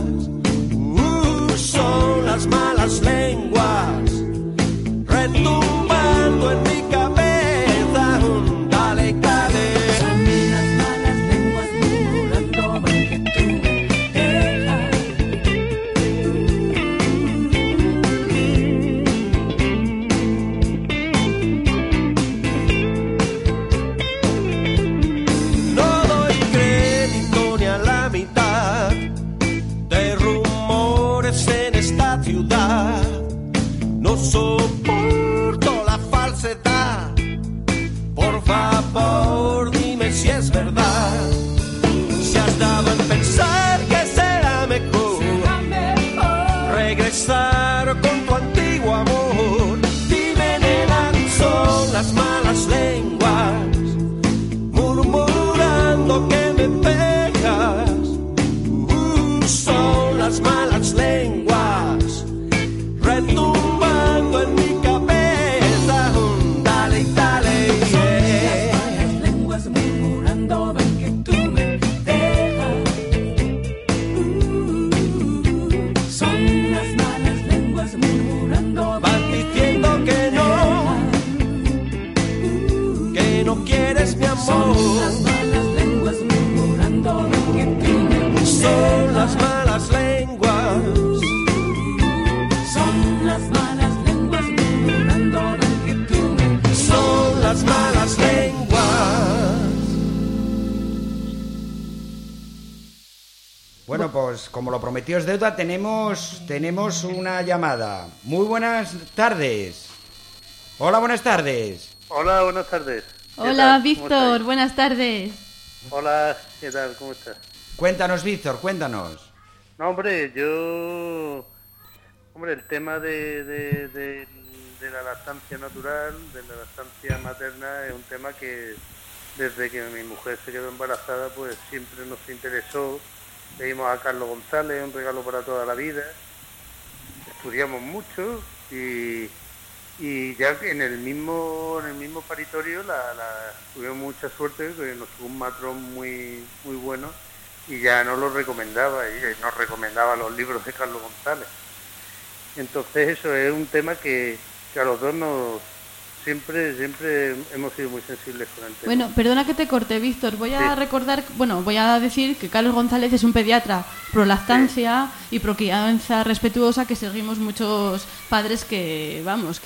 Son las malas lenguas retumbando en mi cabeza. Dale, dale. Son las malas lenguas murmurando, ven que tú me dejas. No doy crédito ni a la mitad de rumores en esta ciudad. No soporto la falsedad. Por favor, dime si es verdad. Si has dado en pensar que será mejor regresar con tu antiguo amor. Dime, nena, son las malas lenguas murmurando que me pegas. Son las malas lenguas las malas lenguas murmurando del que tú me quieres. Son las malas lenguas. Bueno, pues como lo prometió es deuda, tenemos una llamada. Muy buenas tardes. Hola, buenas tardes. Hola, buenas tardes. Hola, Víctor, buenas tardes. Hola, ¿qué tal? ¿Cómo estás? Cuéntanos, Víctor, cuéntanos. No, hombre, el tema de la lactancia natural, de la lactancia materna, es un tema que desde que mi mujer se quedó embarazada, pues siempre nos interesó. Leímos a Carlos González, Un regalo para toda la vida. Estudiamos mucho y ya en el mismo paritorio tuvimos mucha suerte, que nos tuvo un matrón muy muy bueno y ya nos lo recomendaba, y nos recomendaba los libros de Carlos González. Entonces eso es un tema que a los dos siempre hemos sido muy sensibles con el tema. Bueno, perdona que te corte, Víctor. Voy a decir que Carlos González es un pediatra pro lactancia y pro crianza respetuosa, que seguimos muchos padres que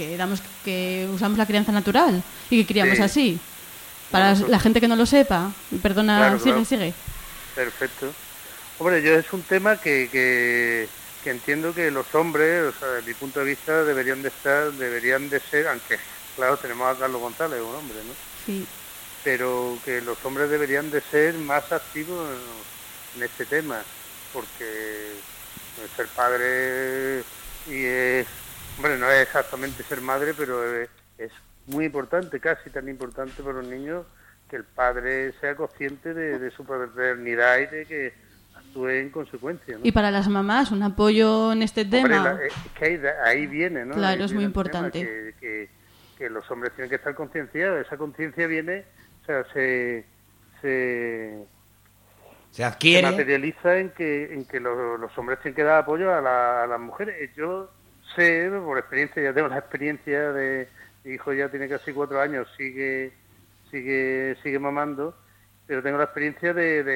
usamos la crianza natural y que criamos así. Para la gente que no lo sepa, perdona, claro. sigue. Perfecto. Hombre, yo es un tema que entiendo que los hombres, o sea, desde mi punto de vista, deberían de ser, aunque claro, tenemos a Carlos González, un hombre, ¿no? Sí. Pero que los hombres deberían de ser más activos en este tema, porque ser padre no es exactamente ser madre, pero es muy importante, casi tan importante para los niños, que el padre sea consciente de su paternidad y de que actúe en consecuencia, ¿no? Y para las mamás, un apoyo en este tema. Es que ahí viene, ¿no? Claro, ahí es muy importante. Que los hombres tienen que estar concienciados. Esa conciencia viene, o sea, se adquiere, se materializa en que los hombres tienen que dar apoyo a las mujeres. Yo sé, por experiencia, ya tengo la experiencia de mi hijo, ya tiene casi 4 años, sigue mamando, pero tengo la experiencia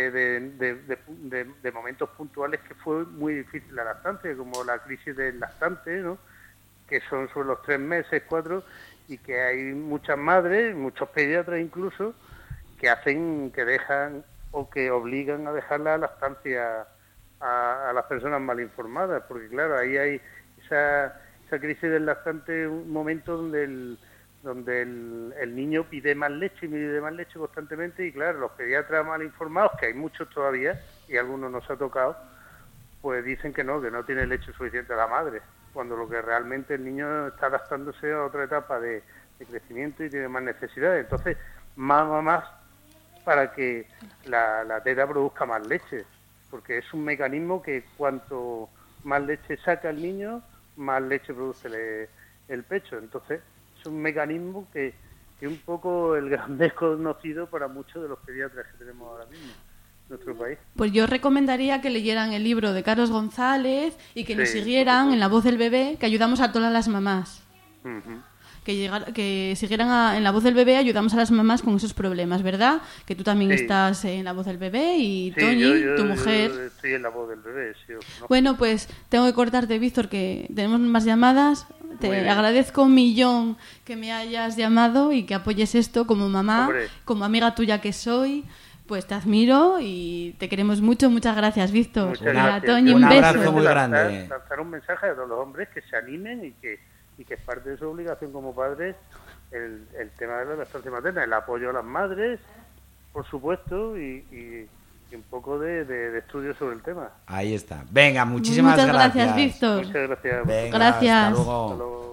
de momentos puntuales que fue muy difícil la lactancia, como la crisis del lactante, ¿no? Que son sobre los 3 meses, 4, y que hay muchas madres, muchos pediatras incluso, que dejan o que obligan a dejar la lactancia a las personas mal informadas, porque claro, ahí hay esa crisis del lactante, un momento donde el niño pide más leche constantemente, y claro, los pediatras mal informados, que hay muchos todavía, y algunos nos ha tocado, pues dicen que no tiene leche suficiente a la madre, cuando lo que realmente el niño está adaptándose a otra etapa de crecimiento y tiene más necesidades. Entonces, más para que la teta produzca más leche, porque es un mecanismo que cuanto más leche saca el niño, más leche produce el pecho. Entonces, es un mecanismo que es un poco el gran desconocido para muchos de los pediatras que tenemos ahora mismo en nuestro país. Pues yo recomendaría que leyeran el libro de Carlos González y que nos siguieran en La Voz del Bebé, que ayudamos a todas las mamás. Uh-huh. Que siguieran en La Voz del Bebé, ayudamos a las mamás con esos problemas, ¿verdad? Que tú también estás en La Voz del Bebé y Toñi, tu mujer. Yo estoy en La Voz del Bebé, sí. Bueno, pues tengo que cortarte, Víctor, que tenemos más llamadas. Te agradezco un millón que me hayas llamado y que apoyes esto como mamá, como amiga tuya que soy. Pues te admiro y te queremos mucho. Muchas gracias, Víctor. Muchas gracias. Toñi, un beso. abrazo muy grande. Lanzar un mensaje a todos los hombres que se animen y que es parte de su obligación como padres el tema de la lactancia materna, el apoyo a las madres, por supuesto, y un poco de estudio sobre el tema. Ahí está. Venga, muchísimas gracias. Muchas gracias, Víctor. Muchas gracias. Venga, gracias. Hasta luego. Hasta luego.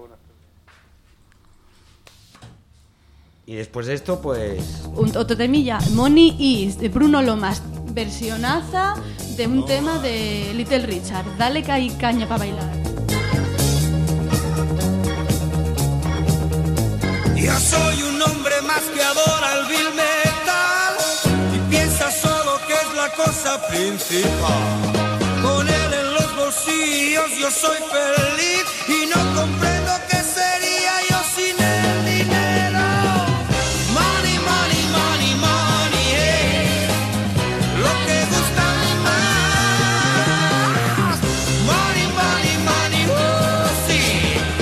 Y después de esto, pues... Otro temilla, Money Is, de Bruno Lomas, versionaza de un tema de Little Richard. Dale que hay caña para bailar. Yo soy un hombre más que adora el Bill Metal y piensa solo que es la cosa principal. Con él en los bolsillos yo soy feliz y no comprendo qué sería yo sin el dinero. Money, money, money, money, hey, lo que gusta más. Money, money, money, oh sí.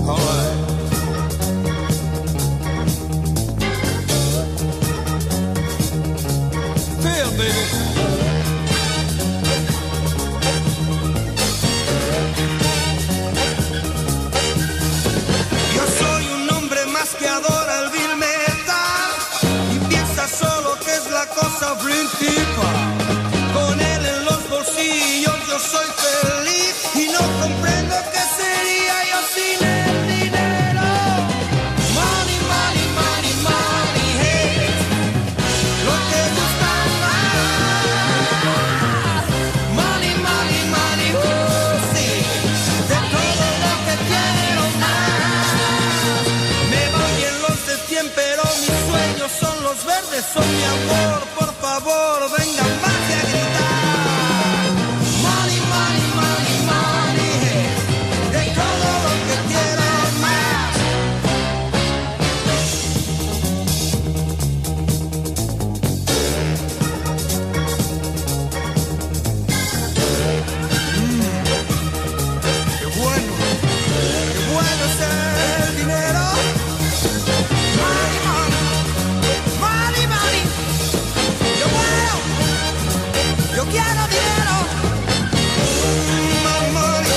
Feel, baby. Yo soy un hombre más que adora el vil metal y piensa solo que es la cosa principal. Con él en los bolsillos yo soy feliz y no comprendo qué sería yo sin el dinero. Money, money, money, money, hey, lo que gusta más. Money, money, money, sí, de todo lo que quiero más. Me van bien los de 100, pero mis sueños son los verdes, son mi amor. Por favor, vengan más y a gritar. Money, money, money, money, de todo lo que quiero más. Qué bueno es el dinero. Money, money, money, money. Yo quiero dinero. My money.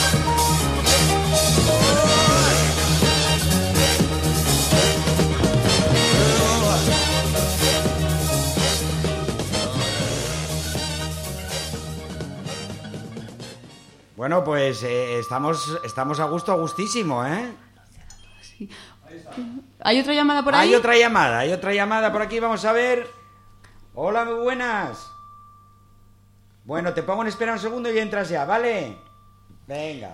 Bueno, pues estamos a gusto, a gustísimo, ¿eh? ¿Hay otra llamada por ahí? Hay otra llamada por aquí, vamos a ver. Hola, muy buenas. Bueno, te pongo en espera un segundo y entras ya, ¿vale? Venga.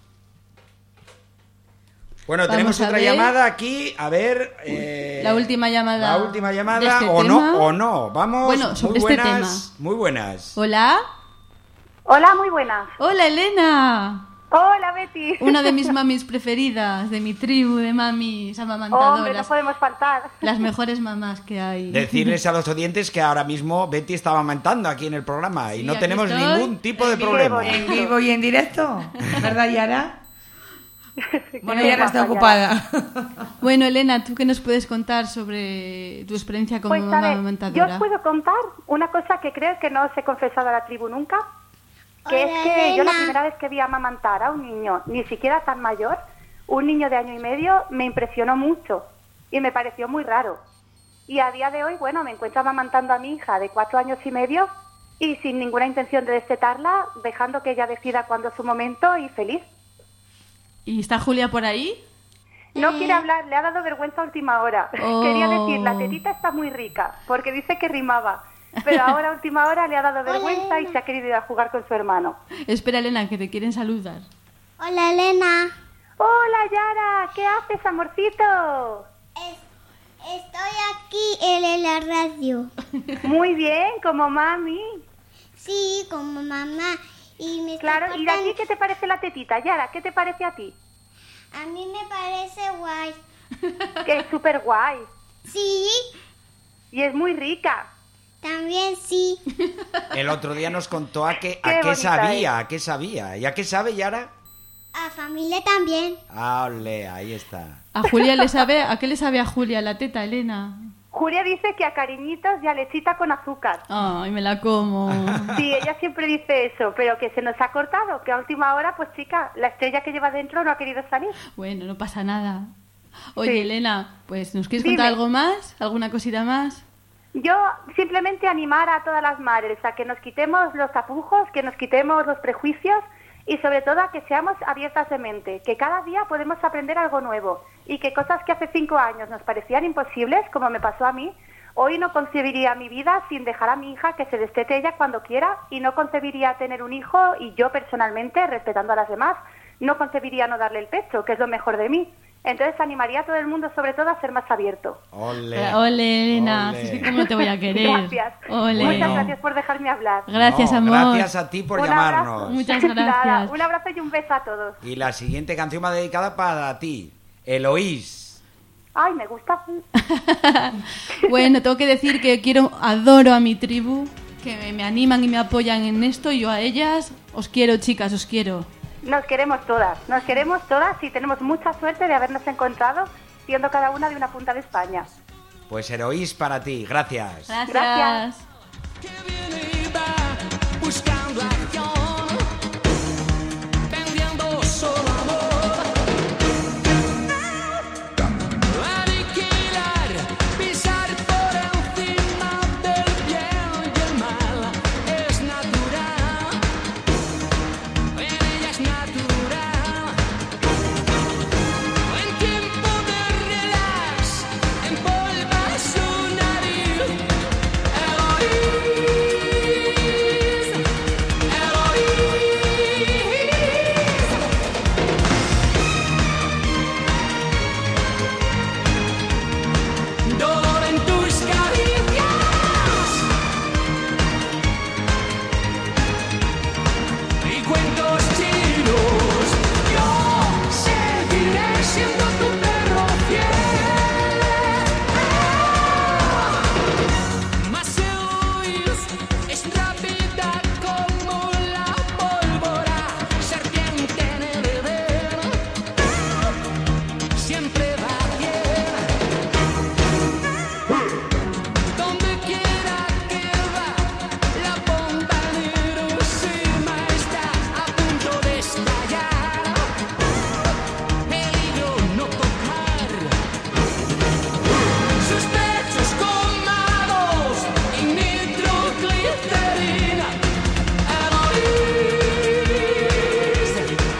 Bueno, Vamos tenemos a otra ver. llamada aquí, a ver... La última llamada. La última llamada, de este o tema. no. Vamos, Bueno, sobre muy este buenas, muy buenas. Hola. Hola, muy buenas. Hola, Elena. Hola, Betty. Una de mis mamis preferidas, de mi tribu de mamis amamantadoras. Hombre, no podemos faltar. Las mejores mamás que hay. Decirles a los oyentes que ahora mismo Betty estaba amamantando aquí en el programa y Sí, no aquí tenemos estoy. ningún tipo de En problema. vivo y en directo, ¿verdad, Yara? Bueno, Qué Yara está guapa, ocupada. Bueno, Elena, ¿tú qué nos puedes contar sobre tu experiencia como Pues, mamá a ver, yo amamantadora? os puedo contar una cosa que creo que no os he confesado a la tribu nunca, que Hola, es que yo la Elena. primera vez que vi amamantar a un niño, ni siquiera tan mayor, un niño de 1 año y medio, me impresionó mucho y me pareció muy raro. Y a día de hoy, bueno, me encuentro amamantando a mi hija de 4 años y medio y sin ninguna intención de destetarla, dejando que ella decida cuándo es su momento y feliz. ¿Y está Julia por ahí? No quiere hablar, le ha dado vergüenza a última hora. Oh. Quería decir, la tetita está muy rica, porque dice que rimaba. Pero ahora a última hora le ha dado vergüenza y se ha querido ir a jugar con su hermano. Espera, Elena, que te quieren saludar. Hola, Elena. Hola, Yara, ¿qué haces, amorcito? Estoy aquí en la radio. Muy bien, como mami. Sí, como mamá. Y me Claro, estoy ¿y de aquí portando- qué te parece la tetita, Yara? ¿Qué te parece a ti? A mí me parece guay. Que es súper guay Sí, y es muy rica. también sí. El otro día nos contó a qué bonita sabía, a qué sabía. ¿Y a qué sabe, Yara? A familia también. Ah, ole, ahí está. ¿A Julia le sabe? ¿A qué le sabe a Julia la teta, Elena? Julia dice que a cariñitos y a lechita con azúcar. Ay, me la como. Sí, ella siempre dice eso, pero que se nos ha cortado, que a última hora, pues chica, la estrella que lleva dentro no ha querido salir. Bueno, no pasa nada. Oye, Sí. Elena, pues ¿nos quieres Dime. contar algo más? ¿Alguna cosita más? Yo simplemente animar a todas las madres a que nos quitemos los tapujos, que nos quitemos los prejuicios y sobre todo a que seamos abiertas de mente, que cada día podemos aprender algo nuevo y que cosas que hace 5 años nos parecían imposibles, como me pasó a mí, hoy no concebiría mi vida sin dejar a mi hija que se destete ella cuando quiera y no concebiría tener un hijo y yo personalmente, respetando a las demás, no concebiría no darle el pecho, que es lo mejor de mí. Entonces animaría a todo el mundo sobre todo a ser más abierto. Ole. Ole, Elena, Ole. sí, ¿cómo no te voy a querer? Gracias. Ole. Muchas gracias por dejarme hablar. Gracias, No, amor. Gracias a ti por Un llamarnos. abrazo. Muchas Nada, gracias. un abrazo y un beso a todos. Y la siguiente canción va dedicada para ti, Eloís. Ay, me gusta. Bueno, tengo que decir que adoro a mi tribu, que me animan y me apoyan en esto, y yo a ellas os quiero, chicas, os quiero. Nos queremos todas y tenemos mucha suerte de habernos encontrado siendo cada una de una punta de España. Pues Heroís para ti, gracias. Gracias. Buscando acción, vendiendo solo amor. Aniquilar, pisar por encima del bien y el mal es natural. En ella es natural. En tiempo de relax, empolva su nariz. Dolor en tus caricias y cuentos chinos. Yo seguiré siendo tu perro fiel. Mas Eloís es rápida como la pólvora, serpiente en el Edén, siempre va bien. Donde quiera que va, la bomba de Hiroshima está a punto de estallar. Peligro no tocar sus pechos colmados y nitroglicerina. Eloís,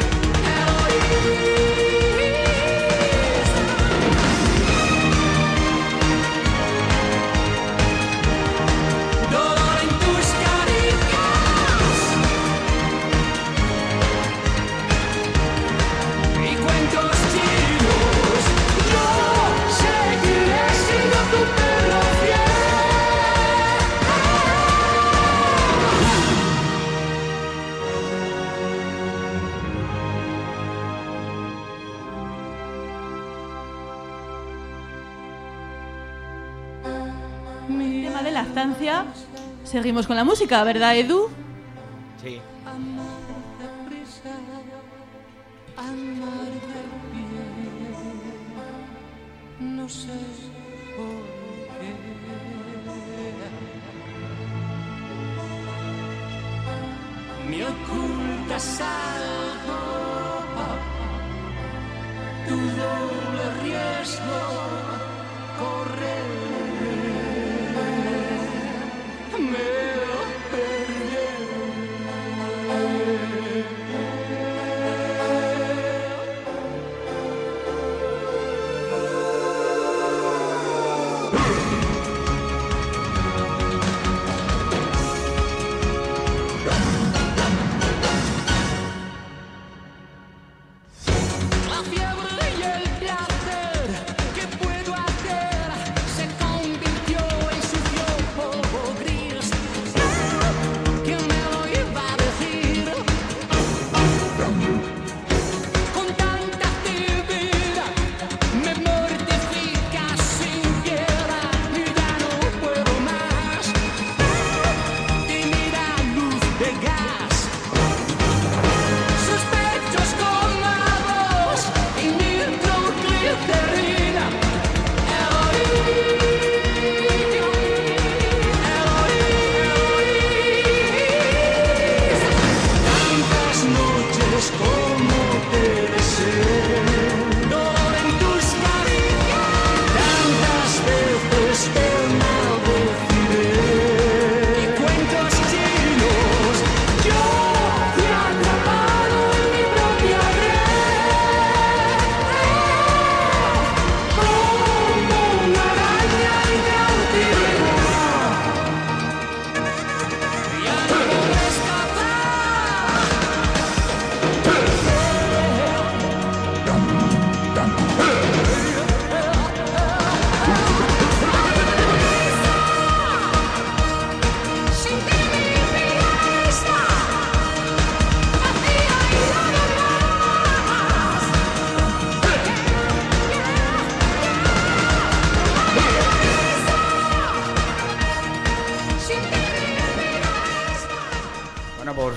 dolor en tus caricias y cuentos chinos. Yo seguiré siendo tu perro fiel. Tema de lactancia. Seguimos con la música, ¿verdad, Edu? Sí. Amar de pie, no sé por qué. Me ocultas algo, tu doble riesgo correr. Me la fiebre y el placer, ¿qué puedo hacer? Se convirtió en sucio polvo gris. ¿Quién me lo iba a decir? Con tanta actividad me mortifica sin piedad.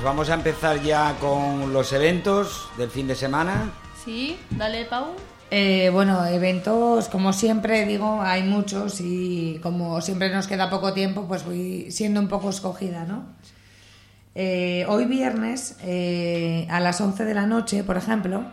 pues vamos a empezar ya con los eventos del fin de semana. Sí, dale, Pau. Bueno, eventos, como siempre digo, hay muchos y como siempre nos queda poco tiempo, pues voy siendo un poco escogida, ¿no? Hoy viernes, a las 11 de la noche, por ejemplo,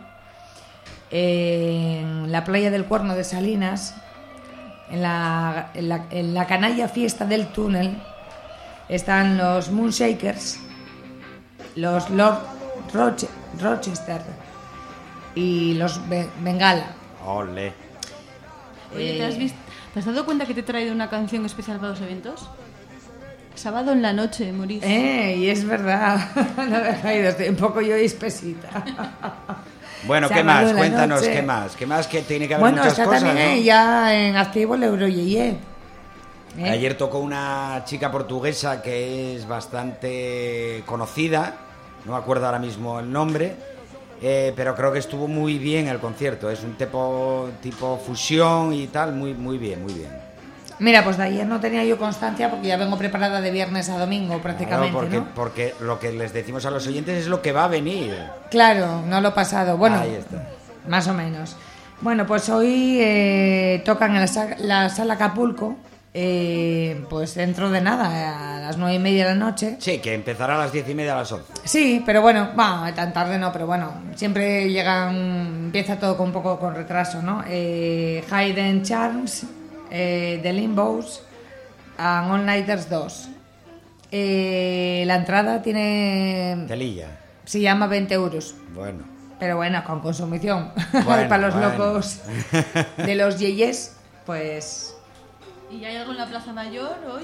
en la playa del Cuerno de Salinas, en la canalla fiesta del túnel, están los Moonshakers, los Lord Rochester y los Bengala. Ole. Oye, ¿te has dado cuenta que te he traído una canción especial para los eventos? Sábado en la noche, Maurice. Y es verdad. No me he caído, estoy un poco yo espesita. Bueno, ¿qué Sábado más? en la Cuéntanos, noche. ¿qué más? ¿Qué más? Que tiene que haber Bueno, muchas está cosas, también ¿no? ya en activo el Euroyeye. Ayer tocó una chica portuguesa que es bastante conocida, no me acuerdo ahora mismo el nombre, pero creo que estuvo muy bien el concierto. Es un tipo fusión y tal, muy bien, muy bien. Mira, pues de ayer no tenía yo constancia porque ya vengo preparada de viernes a domingo prácticamente, Claro, ¿no? porque lo que les decimos a los oyentes es lo que va a venir. Claro, no lo he pasado. Bueno, Ahí está. más o menos. Bueno, pues hoy tocan en la sala Acapulco, pues dentro de nada, a las 9:30 de la noche. Sí, que empezará a las 10:30 a las 11. Sí, pero bueno, tan tarde no, pero bueno, siempre empieza todo con un poco con retraso, ¿no? Hidden Charms, The Limbos, and All Nighters 2. La entrada tiene... Telilla. Se llama 20 euros. Bueno. Pero bueno, con consumición. Bueno, Para los bueno. locos de los yeyes, pues... ¿Y hay algo en la Plaza Mayor hoy?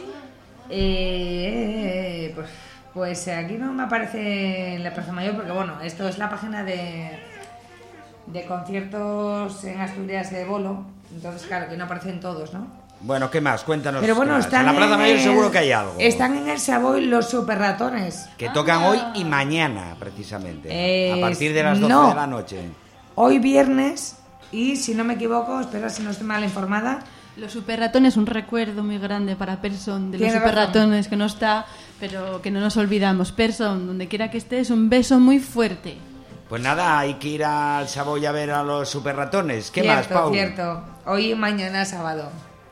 Pues aquí no me aparece en la Plaza Mayor porque bueno, esto es la página de conciertos en Asturias de Bolo, entonces claro que no aparecen todos, ¿no? Bueno, ¿qué más? Cuéntanos. Pero bueno, ¿qué más? están En la Plaza Mayor seguro que hay algo. Están en el Savoy los Super Ratones. Que tocan hoy y mañana, precisamente. A partir de las 12 no. de la noche. Hoy viernes y si no me equivoco, espera si no estoy mal informada. Los Super Ratones, un recuerdo muy grande para Person de los Tiene Super razón. Ratones que no está, pero que no nos olvidamos. Person, donde quiera que estés, un beso muy fuerte. Pues nada, hay que ir al Savoy a ver a los Super Ratones. ¿Qué más, Pau? Cierto, hoy y mañana sábado.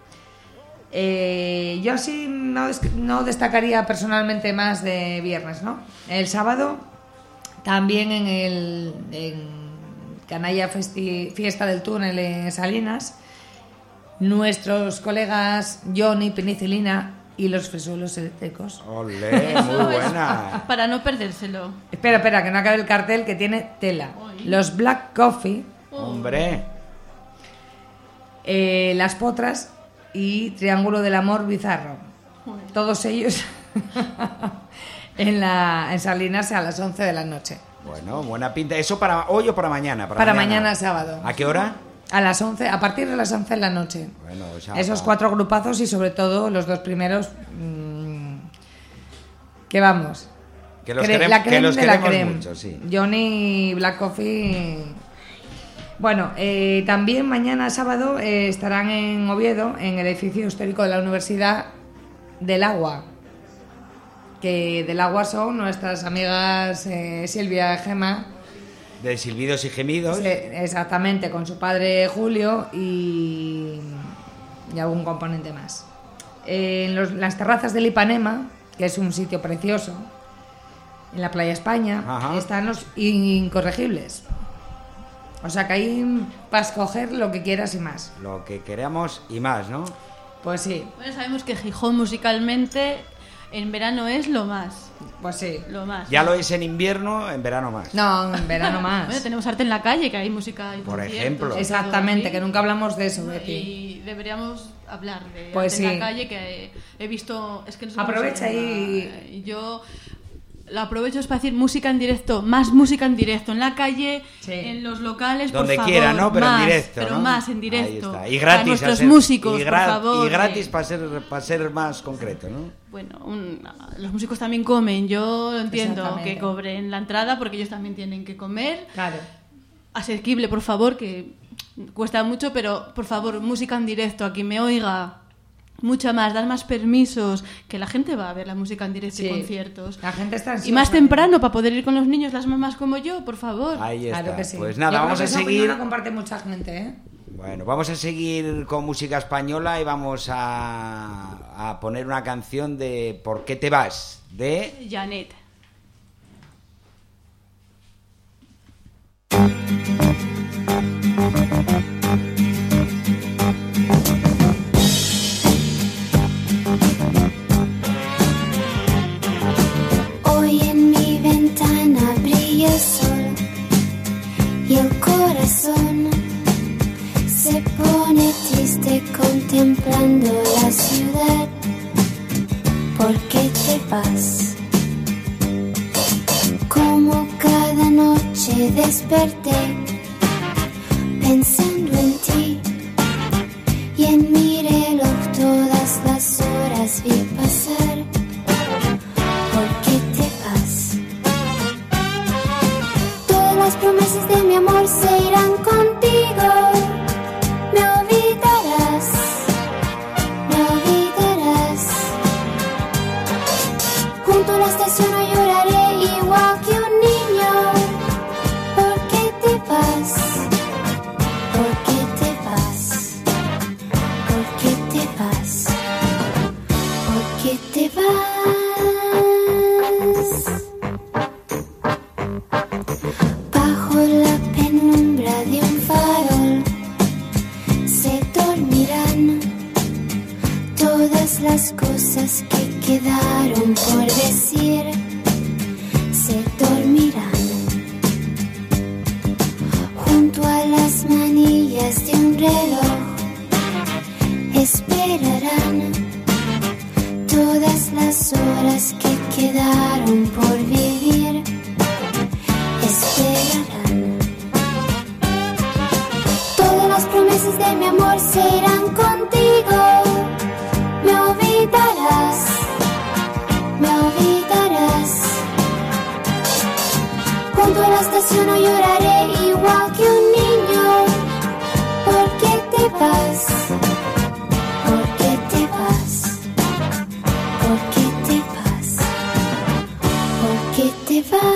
Yo sí no destacaría personalmente más de viernes, ¿no? El sábado también en Canalla Fiesta del Túnel en Salinas, nuestros colegas Johnny, Penicilina y los Fresuelos Eléctricos. Olé, muy buena. Para no perdérselo. Espera, que no acabe el cartel que tiene tela. Los Black Coffee, Hombre. Las Potras y Triángulo del Amor Bizarro. Todos ellos en Salinas a las 11 de la noche. Bueno, buena pinta. ¿Eso para hoy o para mañana? Para mañana sábado. ¿A qué hora? A las 11, a partir de las 11 de la noche. Bueno, o sea, Esos 4 grupazos y sobre todo los 2 primeros que vamos. Que los La creme que los de la queremos creme. mucho, sí. Johnny Black Coffee. Bueno, también mañana sábado estarán en Oviedo, en el edificio histórico de la Universidad del Agua. Que del Agua son nuestras amigas Silvia y Gemma. De silbidos y gemidos. Sí, exactamente, con su padre Julio y algún componente más. En las terrazas del Ipanema, que es un sitio precioso, en la playa España, Ajá. están los incorregibles. O sea que hay para escoger lo que quieras y más. Lo que queramos y más, ¿no? Pues sí, Bueno, sabemos que Gijón musicalmente en verano es lo más. pues sí. Lo más. Ya lo es en invierno, en verano más. No, en verano más. Bueno, tenemos arte en la calle, que hay música y Por conciertos ejemplo. y todo Exactamente, así. que nunca hablamos de eso, Betty. Y deberíamos hablar de Pues arte en sí. la calle, que he visto... Es que no sé cómo Aprovecha se llama. y- Yo lo aprovecho es para decir música en directo, más música en directo, en la calle, Sí. en los locales, Donde por favor. quiera, ¿no? Pero más, en directo, pero ¿no? más en Ahí directo. está. Y Para gratis. nuestros a ser- músicos, y por favor. Y gratis para ser más concreto, ¿no? Bueno, los músicos también comen, yo lo entiendo, Exactamente. que cobren la entrada porque ellos también tienen que comer. Claro. Asequible, por favor, que cuesta mucho, pero por favor, música en directo, a quien me oiga mucha más, dan más permisos, que la gente va a ver la música en directo y conciertos. La gente está ansiosa. Y más temprano para poder ir con los niños, las mamás como yo, por favor. Ahí está. Claro que sí. Pues nada, Yo vamos creo a que esa seguir. opinión la comparte mucha gente, ¿eh? Bueno, vamos a seguir con música española y vamos a poner una canción de ¿Por qué te vas? De Janet. Hoy en mi ventana brilla el sol y el corazón se pone triste contemplando la ciudad. ¿Por qué te vas? Como cada noche desperté pensando en ti y en mi reloj todas las horas vi pasar. ¿Por qué te vas? Todas las promesas de mi amor se irán contigo. Me olvidarás, me olvidarás. Junto a la estación no lloraré igual que un niño. ¿Por qué te vas? ¿Por qué te vas? ¿Por qué te vas? ¿Por qué te vas? Bajo la penumbra de un farol se dormirán todas las cosas que quedaron por decir. Se dormirán junto a las manillas de un reloj. Esperarán todas las horas que quedaron por vivir. Esperarán. Todas las promesas de mi amor se irán contigo. Me olvidarás, me olvidarás. Junto a la estación no lloraré igual que un niño. ¿Por qué te vas? ¿Por qué te vas? ¿Por qué te vas? ¿Por qué te vas?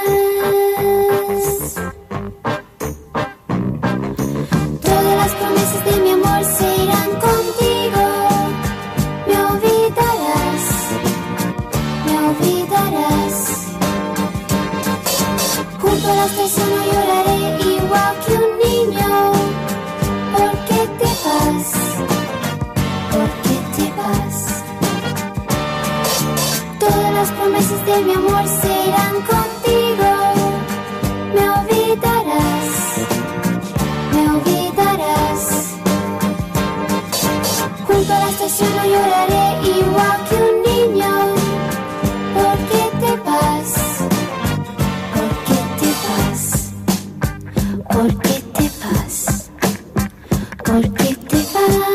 Todas las promesas de mi amor se irán contigo. Me olvidarás, me olvidarás. Junto a la estación no lloraré igual que un niño. ¿Por qué te vas? ¿Por qué te vas? Todas las promesas de mi amor se irán contigo. Me olvidarás, me olvidarás. Junto a la estación no lloraré igual que un niño. ¿Por qué te vas? ¿Por qué te vas? ¿Por qué te vas? ¿Por qué te vas?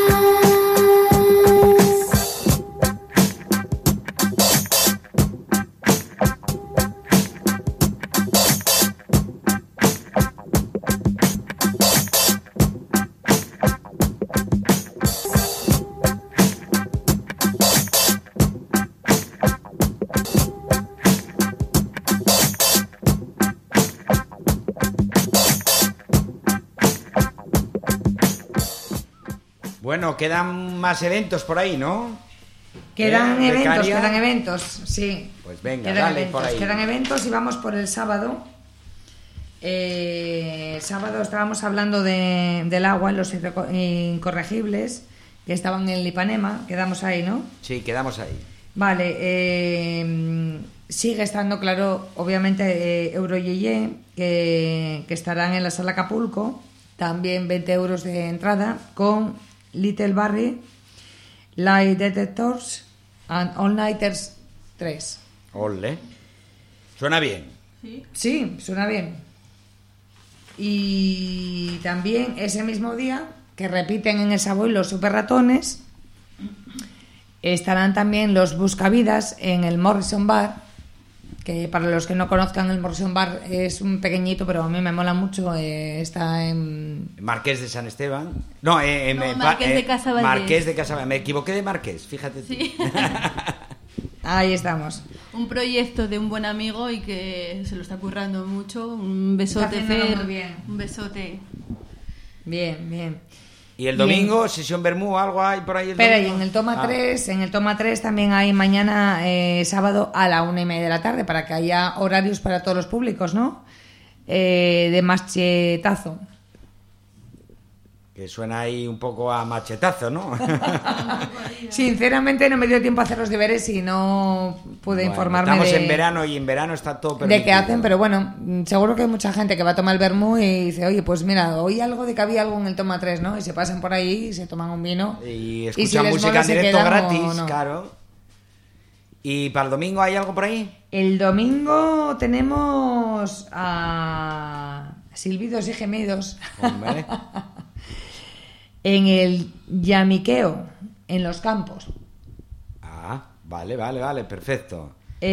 Bueno, quedan más eventos por ahí, ¿no? Quedan Becaria. eventos, sí. Pues venga, Quedan dale eventos, por ahí. quedan eventos y vamos por el sábado. Sábado estábamos hablando del agua en los incorregibles que estaban en Ipanema. Quedamos ahí, ¿no? Sí, quedamos ahí. Vale, sigue estando claro, obviamente, Euroyeye, que estarán en la sala Acapulco, también 20 euros de entrada, con Little Barry, Lie Detectors and All Nighters 3. Ole. Suena bien. Sí, suena bien. Y también ese mismo día, que repiten en el Savoy los Super Ratones, estarán también los Buscavidas en el Morrison Bar, que para los que no conozcan el Morrison Bar es un pequeñito, pero a mí me mola mucho. Está en Marqués de San Esteban. No, Marqués de Casa Vallés. Marqués de Casa Vallés. Me equivoqué de Marqués, fíjate tú. Sí. Ahí estamos. Un proyecto de un buen amigo y que se lo está currando mucho. Un besote, Está haciéndolo Fer. muy bien. Un besote. Bien, bien. Y el domingo, sesión Bermú, algo hay por ahí el Pero y domingo? en el toma 3 también hay mañana sábado a la 1:30 de la tarde para que haya horarios para todos los públicos, ¿no? De machetazo. Que suena ahí un poco a machetazo, ¿no? Sinceramente no me dio tiempo a hacer los deberes y no pude Bueno, informarme estamos de, en verano y en verano está todo de permitido. qué hacen, pero bueno, seguro que hay mucha gente que va a tomar el vermú y dice, oye, pues mira, oí algo de que había algo en el toma 3, ¿no? Y se pasan por ahí y se toman un vino. Y si escuchan les música mola, en se directo quedan gratis, o no. claro. ¿Y para el domingo hay algo por ahí? El domingo tenemos a Silbidos y Gemidos Hombre. en el Yamiqueo, en Los Campos. Ah, vale, perfecto.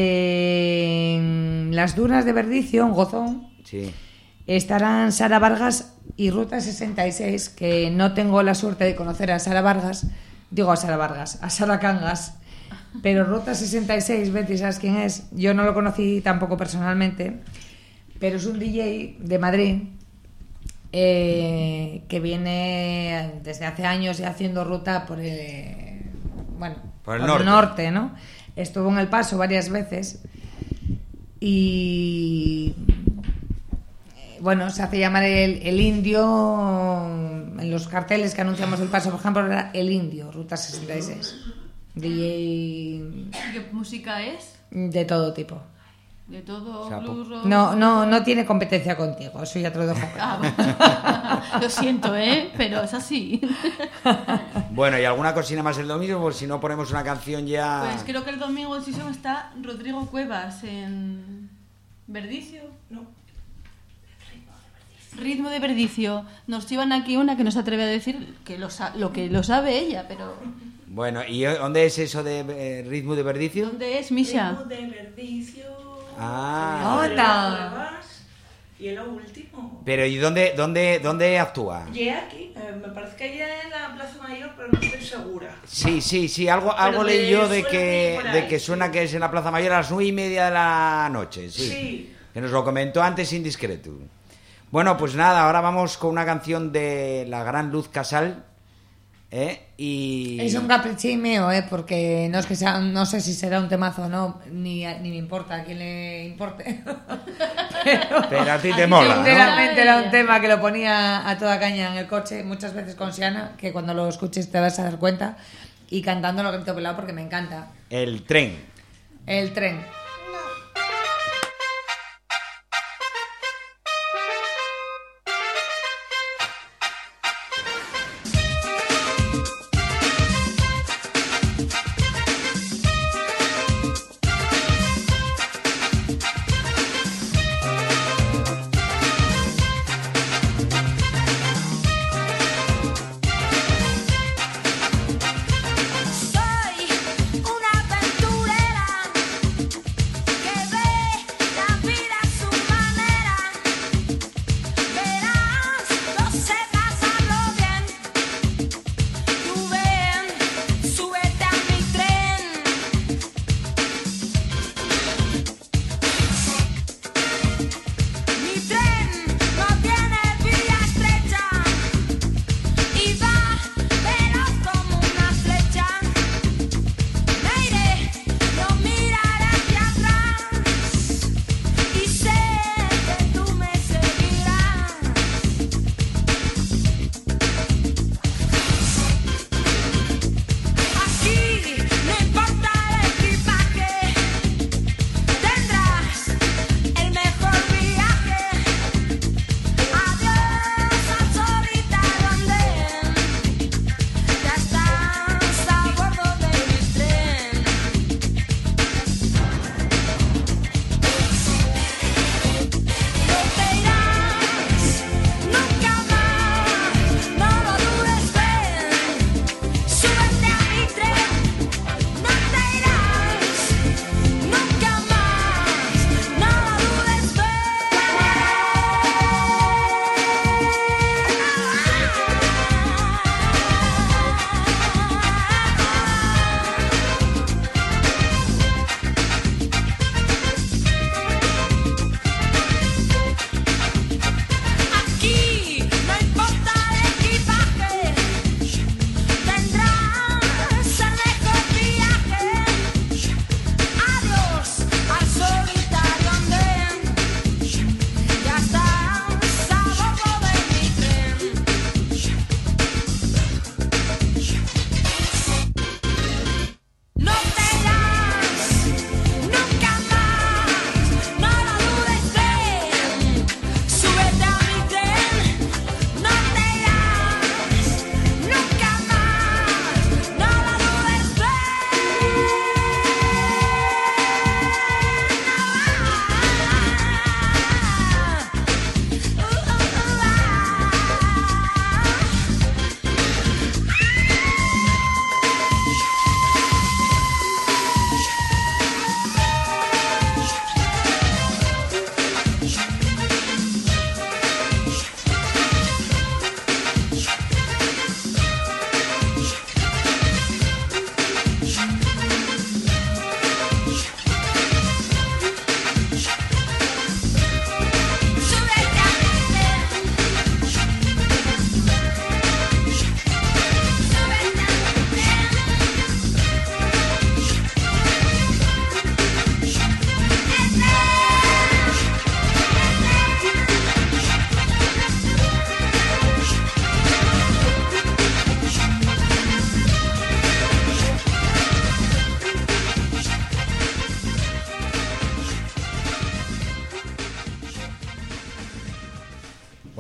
En las Dunas de Verdicio, en Gozón, Sí. estarán Sara Vargas y Ruta 66, que no tengo la suerte de conocer a Sara Vargas, a Sara Cangas, pero Ruta 66, Betty, ¿sabes quién es? Yo no lo conocí tampoco personalmente, pero es un DJ de Madrid que viene desde hace años ya haciendo ruta por el norte, ¿no? Estuvo en El Paso varias veces y bueno, se hace llamar el Indio. En los carteles que anunciamos El Paso, por ejemplo, era El Indio, Ruta 66. DJ ¿Qué música es? de todo tipo. De todo, O sea, blues, rock. No tiene competencia contigo, eso ya te lo dejo claro. Lo siento, pero es así. Bueno, ¿y alguna cocina más el domingo? Pues si no ponemos una canción ya... Pues creo que el domingo en Sison está Rodrigo Cuevas en Verdicio. No. Ritmo de Verdicio. Nos llevan aquí una que no se atreve a decir que lo que lo sabe ella, pero... Bueno, ¿y dónde es eso de ritmo de Verdicio? ¿Dónde es, Misha? Ritmo de Verdicio. Ah. ¡Hola! Y es lo último. Pero ¿y dónde actúa? Y aquí, me parece que ella es en la Plaza Mayor, pero no estoy segura. Sí, algo Pero leí yo de suena que, por ahí, de que suena que es en la Plaza Mayor a las 9:30 de la noche, sí. Sí. Que nos lo comentó antes Indiscreto. Bueno, pues nada, ahora vamos con una canción de la gran Luz Casal, y... Es un caprichín mío, porque no es que sea, no sé si será un temazo o no, ni me importa a quién le importe. Pero a ti te mola, ¿no? Sinceramente era un tema que lo ponía a toda caña en el coche, muchas veces con Siana, que cuando lo escuches te vas a dar cuenta, y cantando lo grito pelado porque me encanta. El tren. El tren. Soy una aventurera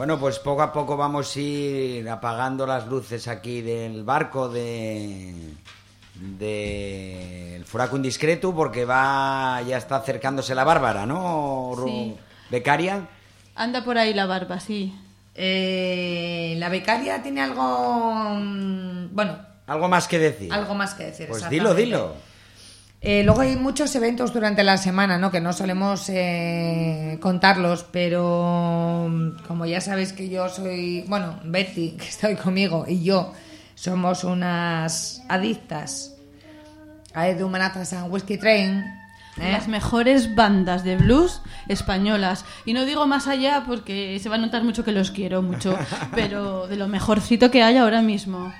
Bueno, pues poco a poco vamos a ir apagando las luces aquí del barco del Furaco Indiscreto, porque ya está acercándose la Bárbara, ¿no? Sí. ¿Becaria? Anda por ahí la barba, sí. La becaria tiene algo... Bueno, Algo más que decir. algo más que decir. Pues exactamente. dilo. Luego hay muchos eventos durante la semana, ¿no? Que no solemos contarlos, pero como ya sabéis que yo soy... Bueno, Betty, que está hoy conmigo, y yo somos unas adictas a Edu Manazas and Whiskey Train. Las mejores bandas de blues españolas. Y no digo más allá porque se va a notar mucho que los quiero mucho, pero de lo mejorcito que hay ahora mismo.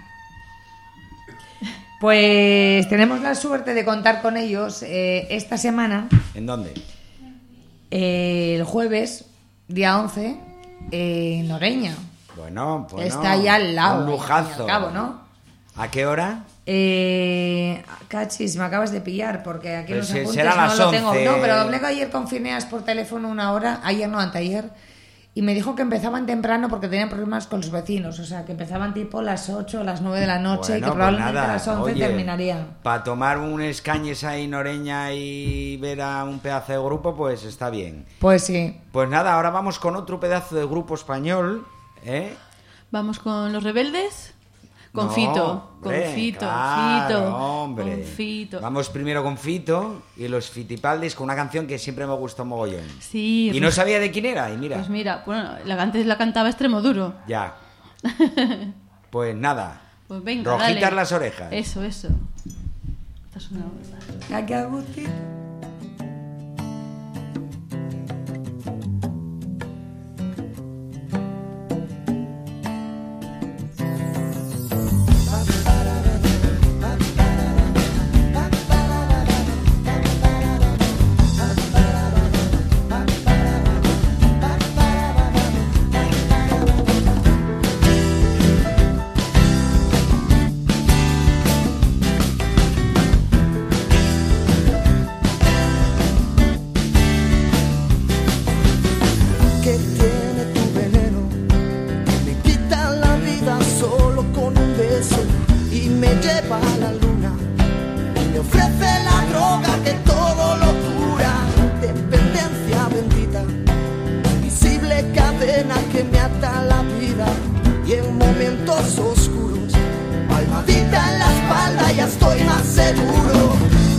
Pues tenemos la suerte de contar con ellos esta semana. ¿En dónde? El jueves, día 11, en Oreña. Bueno, Está ahí al lado. Un lujazo. Al cabo, ¿no? ¿A qué hora? Cachis, me acabas de pillar porque aquí Pues los apuntes será no las lo tengo. 11. No, pero hablé ayer con Phineas por teléfono una hora, ayer no, anteayer, y me dijo que empezaban temprano porque tenían problemas con los vecinos, o sea, que empezaban tipo las 8 o las 9 de la noche y que Bueno, pues probablemente nada, a las 11 oye, terminarían. Para tomar un escañes ahí en Oreña y ver a un pedazo de grupo, pues está bien. Pues sí. Pues nada, ahora vamos con otro pedazo de grupo español, ¿eh? Vamos con Los Rebeldes. Con No, Fito, hombre, con Fito, claro, Fito, hombre. con Fito. Vamos primero con Fito y los Fitipaldis con una canción que siempre me gustó mogollón. Sí. Y no sabía de quién era, y mira. Pues mira, bueno, antes la cantaba Extremoduro. Ya. Pues nada. Pues venga, Rojitas dale. las orejas. Eso. Esta es una... Aquí a gustito. Que tiene tu veneno, me quita la vida solo con un beso y me lleva a la luna. Me ofrece la droga que todo lo cura, dependencia bendita, invisible cadena que me ata a la vida. Y en momentos oscuros, palmadita en la espalda, ya estoy más seguro.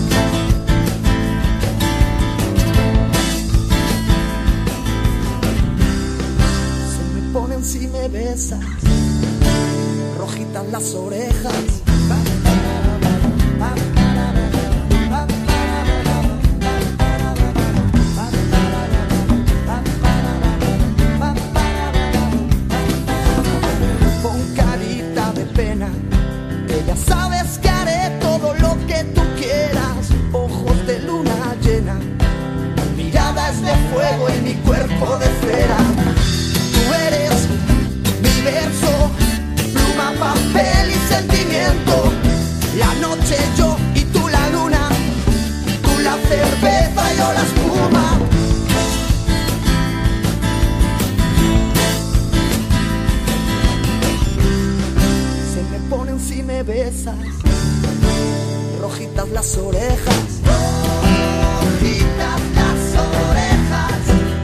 Ponen si me besas, rojitas las orejas. Pon carita de pena, que ya sabes que haré todo lo que tú quieras. Ojos de luna llena, mirada es de fuego y mi cuerpo de cera. Tú eres mi verso, pluma, papel y sentimiento. La noche yo y tú la luna, tú la cerveza, yo la espuma. Se me ponen si me besas, rojitas las orejas. Rojitas las orejas.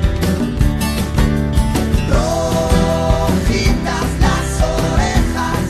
Rojitas las orejas.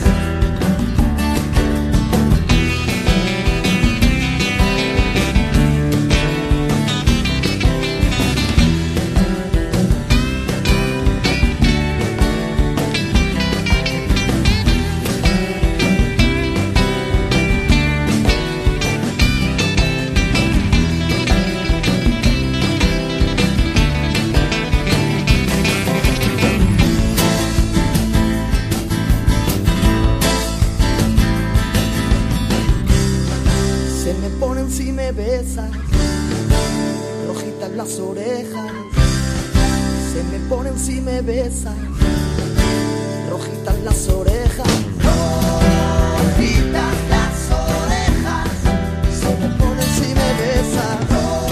Se me ponen si me besas, rojitas las orejas. Se me ponen si me besas, rojitas las orejas. Rojitas las orejas. Se me ponen si me besas,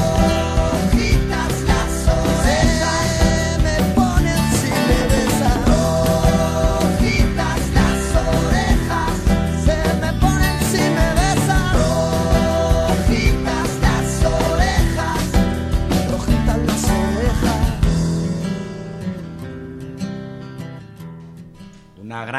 rojitas las orejas. Se me ponen si me besas,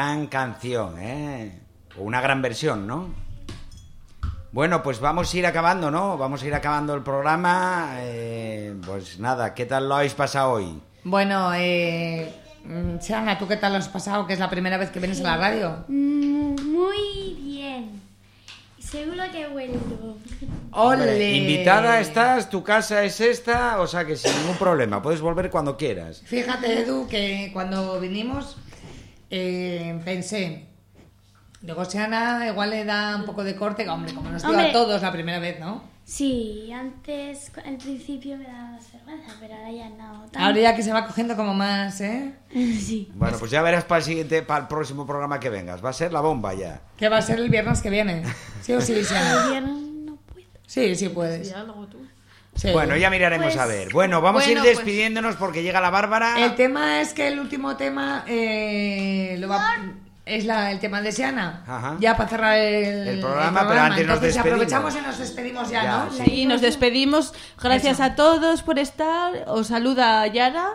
gran canción, ¿eh? O una gran versión, ¿no? Bueno, pues vamos a ir acabando, ¿no? Vamos a ir acabando el programa. Pues nada, ¿qué tal lo habéis pasado hoy? Bueno, Shana, ¿tú qué tal lo has pasado? Que es la primera vez que vienes a la radio. Muy bien. Seguro que vuelvo. Hombre, invitada estás, tu casa es esta, o sea que sin ningún problema, puedes volver cuando quieras. Fíjate, Edu, que cuando vinimos pensé, luego Shana igual le da un poco de corte, hombre, como nos dio a todos la primera vez, ¿no? Sí, antes al principio me daba más vergüenza, pero ahora ya no. Ahora ya que se va cogiendo como más, ¿eh? Sí. Bueno, pues ya verás para el próximo programa que vengas, va a ser la bomba ya. Que va a ser el viernes que viene. ¿Sí o sí, Shana? El viernes no puedo. Sí, sí puedes. Sí, algo tú. Sí. Bueno, ya miraremos a ver. Bueno, vamos a ir despidiéndonos porque llega la Bárbara. El tema es que el último tema es el tema de Shana. Ajá. Ya para cerrar el programa, pero antes nos Entonces despedimos. aprovechamos y nos despedimos ya, ¿no? Sí, nos despedimos. Gracias a todos por estar. Os saluda Yara.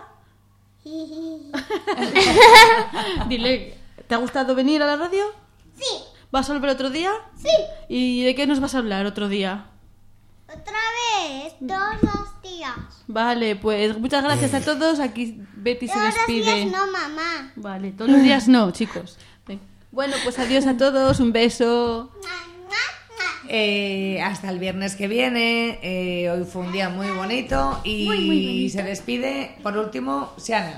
Dile, ¿te ha gustado venir a la radio? Sí. ¿Vas a volver otro día? Sí. ¿Y de qué nos vas a hablar otro día? Otra vez, todos los días. Vale, pues muchas gracias a todos. Aquí Betty se despide. Todos los días no, mamá. Vale, todos los días no, chicos. Ven. Bueno, pues adiós a todos, un beso. Hasta el viernes que viene. Hoy fue un día muy bonito y Muy bonito. se despide, por último, Shana.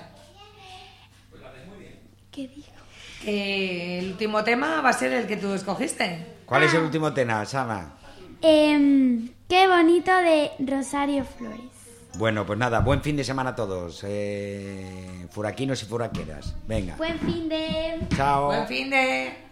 ¿Qué dijo? Que el último tema va a ser el que tú escogiste. ¿Cuál es el último tema, Sama? Qué bonito de Rosario Flores. Bueno, pues nada, buen fin de semana a todos. Furaquinos y furaqueras. Venga. Buen fin de... Chao. Buen fin de...